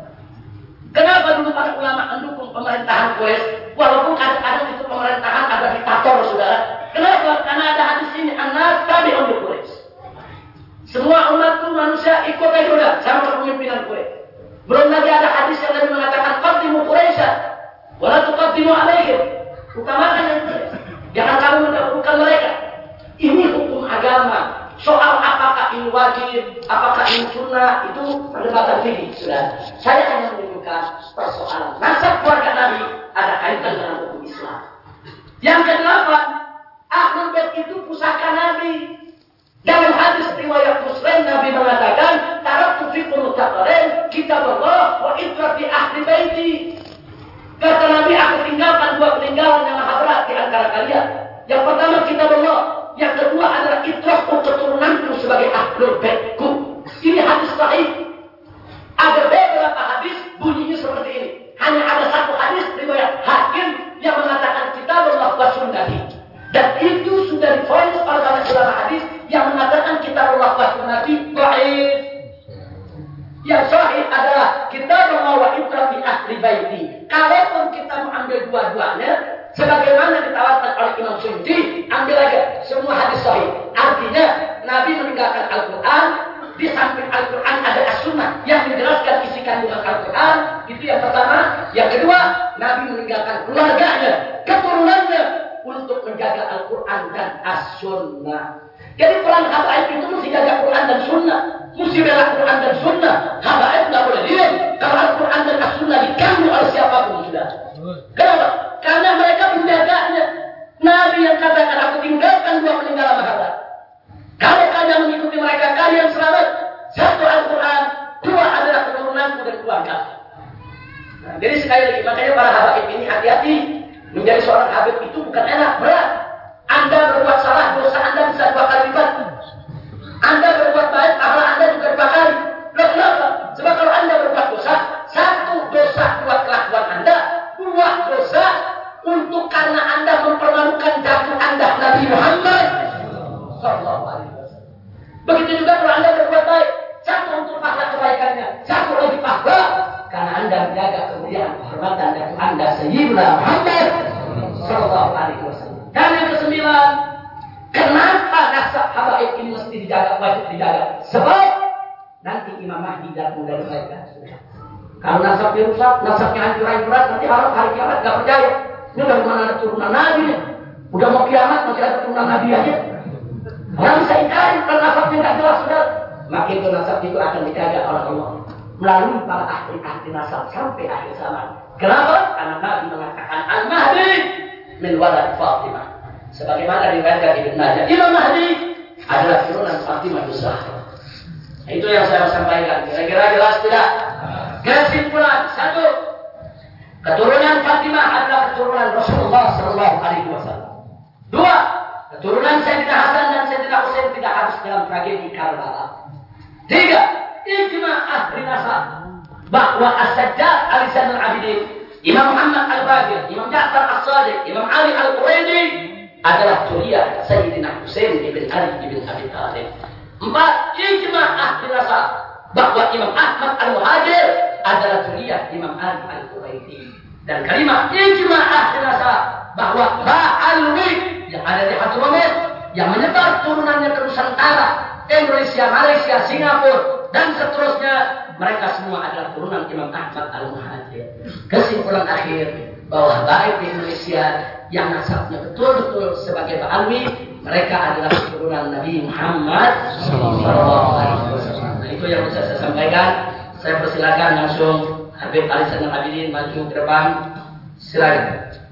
Kenapa dulu para ulama mendukung pemerintahan Quraisy? Walaupun kadang-kadang itu pemerintahan ada diktator, saudara. Kenapa? Karena ada hadis ini an-nas tabi'un li Quraisy. Semua umat itu manusia ikut aja sama kepemimpinan Quraisy. Belum lagi ada hadis yang Nabi mengatakan qaddimu Quraisy wa la tuqaddimu alaihim. Utamakan yang Quraisy. Jangan kamu mendahulukan mereka. Ini hukum agama. Soal apakah ini wajib, apakah ini sunnah, itu perdebatan fikih, sudah. Saya hanya menunjukkan persoalan nasab keluarga Nabi ada kaitan dengan hukum Islam. Yang kedelapan, Ahlul Bait itu pusaka Nabi. Dalam hadis riwayat Muslim Nabi mengatakan, taraktu fikum mutaqarrin kitab Allah wa itrati ahli baiti. Kata Nabi, aku tinggalkan dua peninggalan yang maha berat di antara kalian. Yang pertama kitab Allah, yang kedua adalah itrahku keturunanku sebagai ahlul baitku. Ini hadis sahih. Ada beberapa hadis bunyinya seperti ini. Hanya ada satu hadis riwayat Hakim yang mengatakan kitab Allah wa sunnati. Dan itu sudah difonis oleh para ulama hadis yang mengatakan kitab Allah wa sunnati dhaif. Yang sahih adalah kitab Allah wa kalaupun kita mau ambil dua-duanya, sebagaimana ditawarkan oleh Imam Suyuti, ambil aja semua hadis sahih. Artinya Nabi meninggalkan Al-Quran, di samping Al-Quran ada As-Sunnah yang menjelaskan isi kandungan Al-Quran. Itu yang pertama. Yang kedua, Nabi meninggalkan keluarganya, keturunannya untuk menjaga Al-Quran dan As-Sunnah. Jadi peran habaib itu mesti jaga Quran dan Sunnah, mesti bela Quran dan Sunnah. Habaib nggak boleh diam kalau Al-Quran dan As-Sunnah diganggu oleh siapapun sudah. Kenapa? Karena mereka menjaganya. Nabi yang katakan, aku tinggalkan dua peninggalan mahal. Kalau kalian mengikuti mereka, kalian selamat. Satu Al-Quran, dua adalah keturunanku dan keluarga. Nah, jadi sekali lagi, makanya para habaib ini hati-hati. Menjadi seorang habib itu bukan enak, berat. Anda berbuat salah, dosa Anda bisa 2 kali lipat. Anda berbuat baik, pahala Anda juga 2 kali. Loh, kenapa? Sebab kalau Anda berbuat dosa, 1 dosa buat kelakuan Anda, 2 dosa untuk karena Anda mempermalukan dakwah Anda Nabi Muhammad SAW. Begitu juga kalau Anda berbuat baik, 1 untuk pahala kebaikannya, 1 lagi pahala karena Anda menjaga kemuliaan kehormatan dakwah Anda Sayyidina Muhammad SAW. Dan yang ke-9, kenapa nasab habaib ini mesti dijaga, wajib dijaga? Sebab nanti Imam Mahdi datang dari mereka. Kalau nasabnya rusak, nasabnya hancur-hancuran, nanti hari kiamat gak percaya. Ini udah mana ada turunan Nabi, udah mau kiamat masih ada turunan Nabi aja. Orang bisa ingkari kalau nasabnya gak jelas sudah. Maka itu nasab itu akan dijaga oleh Allah melalui para ahli-ahli nasab sampai akhir zaman. Kenapa? Karena Nabi mengatakan Al-Mahdi min walad Fatimah. Sebagaimana diriwayatkan Ibnu Majah, Imam Mahdi adalah turunan Fatimah Zahra. Itu yang saya sampaikan. Kira-kira jelas tidak? Kesimpulan 1, keturunan Fatimah adalah keturunan Rasulullah SAW. 2, keturunan Sayyidina Hasan dan Sayyidina Husain tidak habis dalam tragedi Karbala. 3, ijma' ahli nasab bahwa As-Sajjad Ali Zainal Abidin, Imam Muhammad Al-Baqir, Imam Ja'far As-Sadiq, Imam Ali Al-Quraidi adalah zuriyah Sayyidina Husain ibn Ali ibn Abi Thalib. 4, ijma' ahli nasab bahwa Imam Ahmad Al-Muhajir adalah zuriyah Imam Ali Al-Quraidi. Dan kalimat ijma' ahli nasab bahwa Ba'alwi yang ada di Hadramut yang menyebar turunannya ke Nusantara, Indonesia, Malaysia, Singapura dan seterusnya, mereka semua adalah turunan Imam Ahmad Al-Muhajir. Kesimpulan akhir bahwa habaib di Indonesia yang nasabnya betul-betul sebagai Ba'alwi, mereka adalah keturunan Nabi Muhammad SAW. Nah, itu yang bisa saya sampaikan. Saya persilakan langsung Habib Ali Zainal Abidin maju ke depan. Silakan.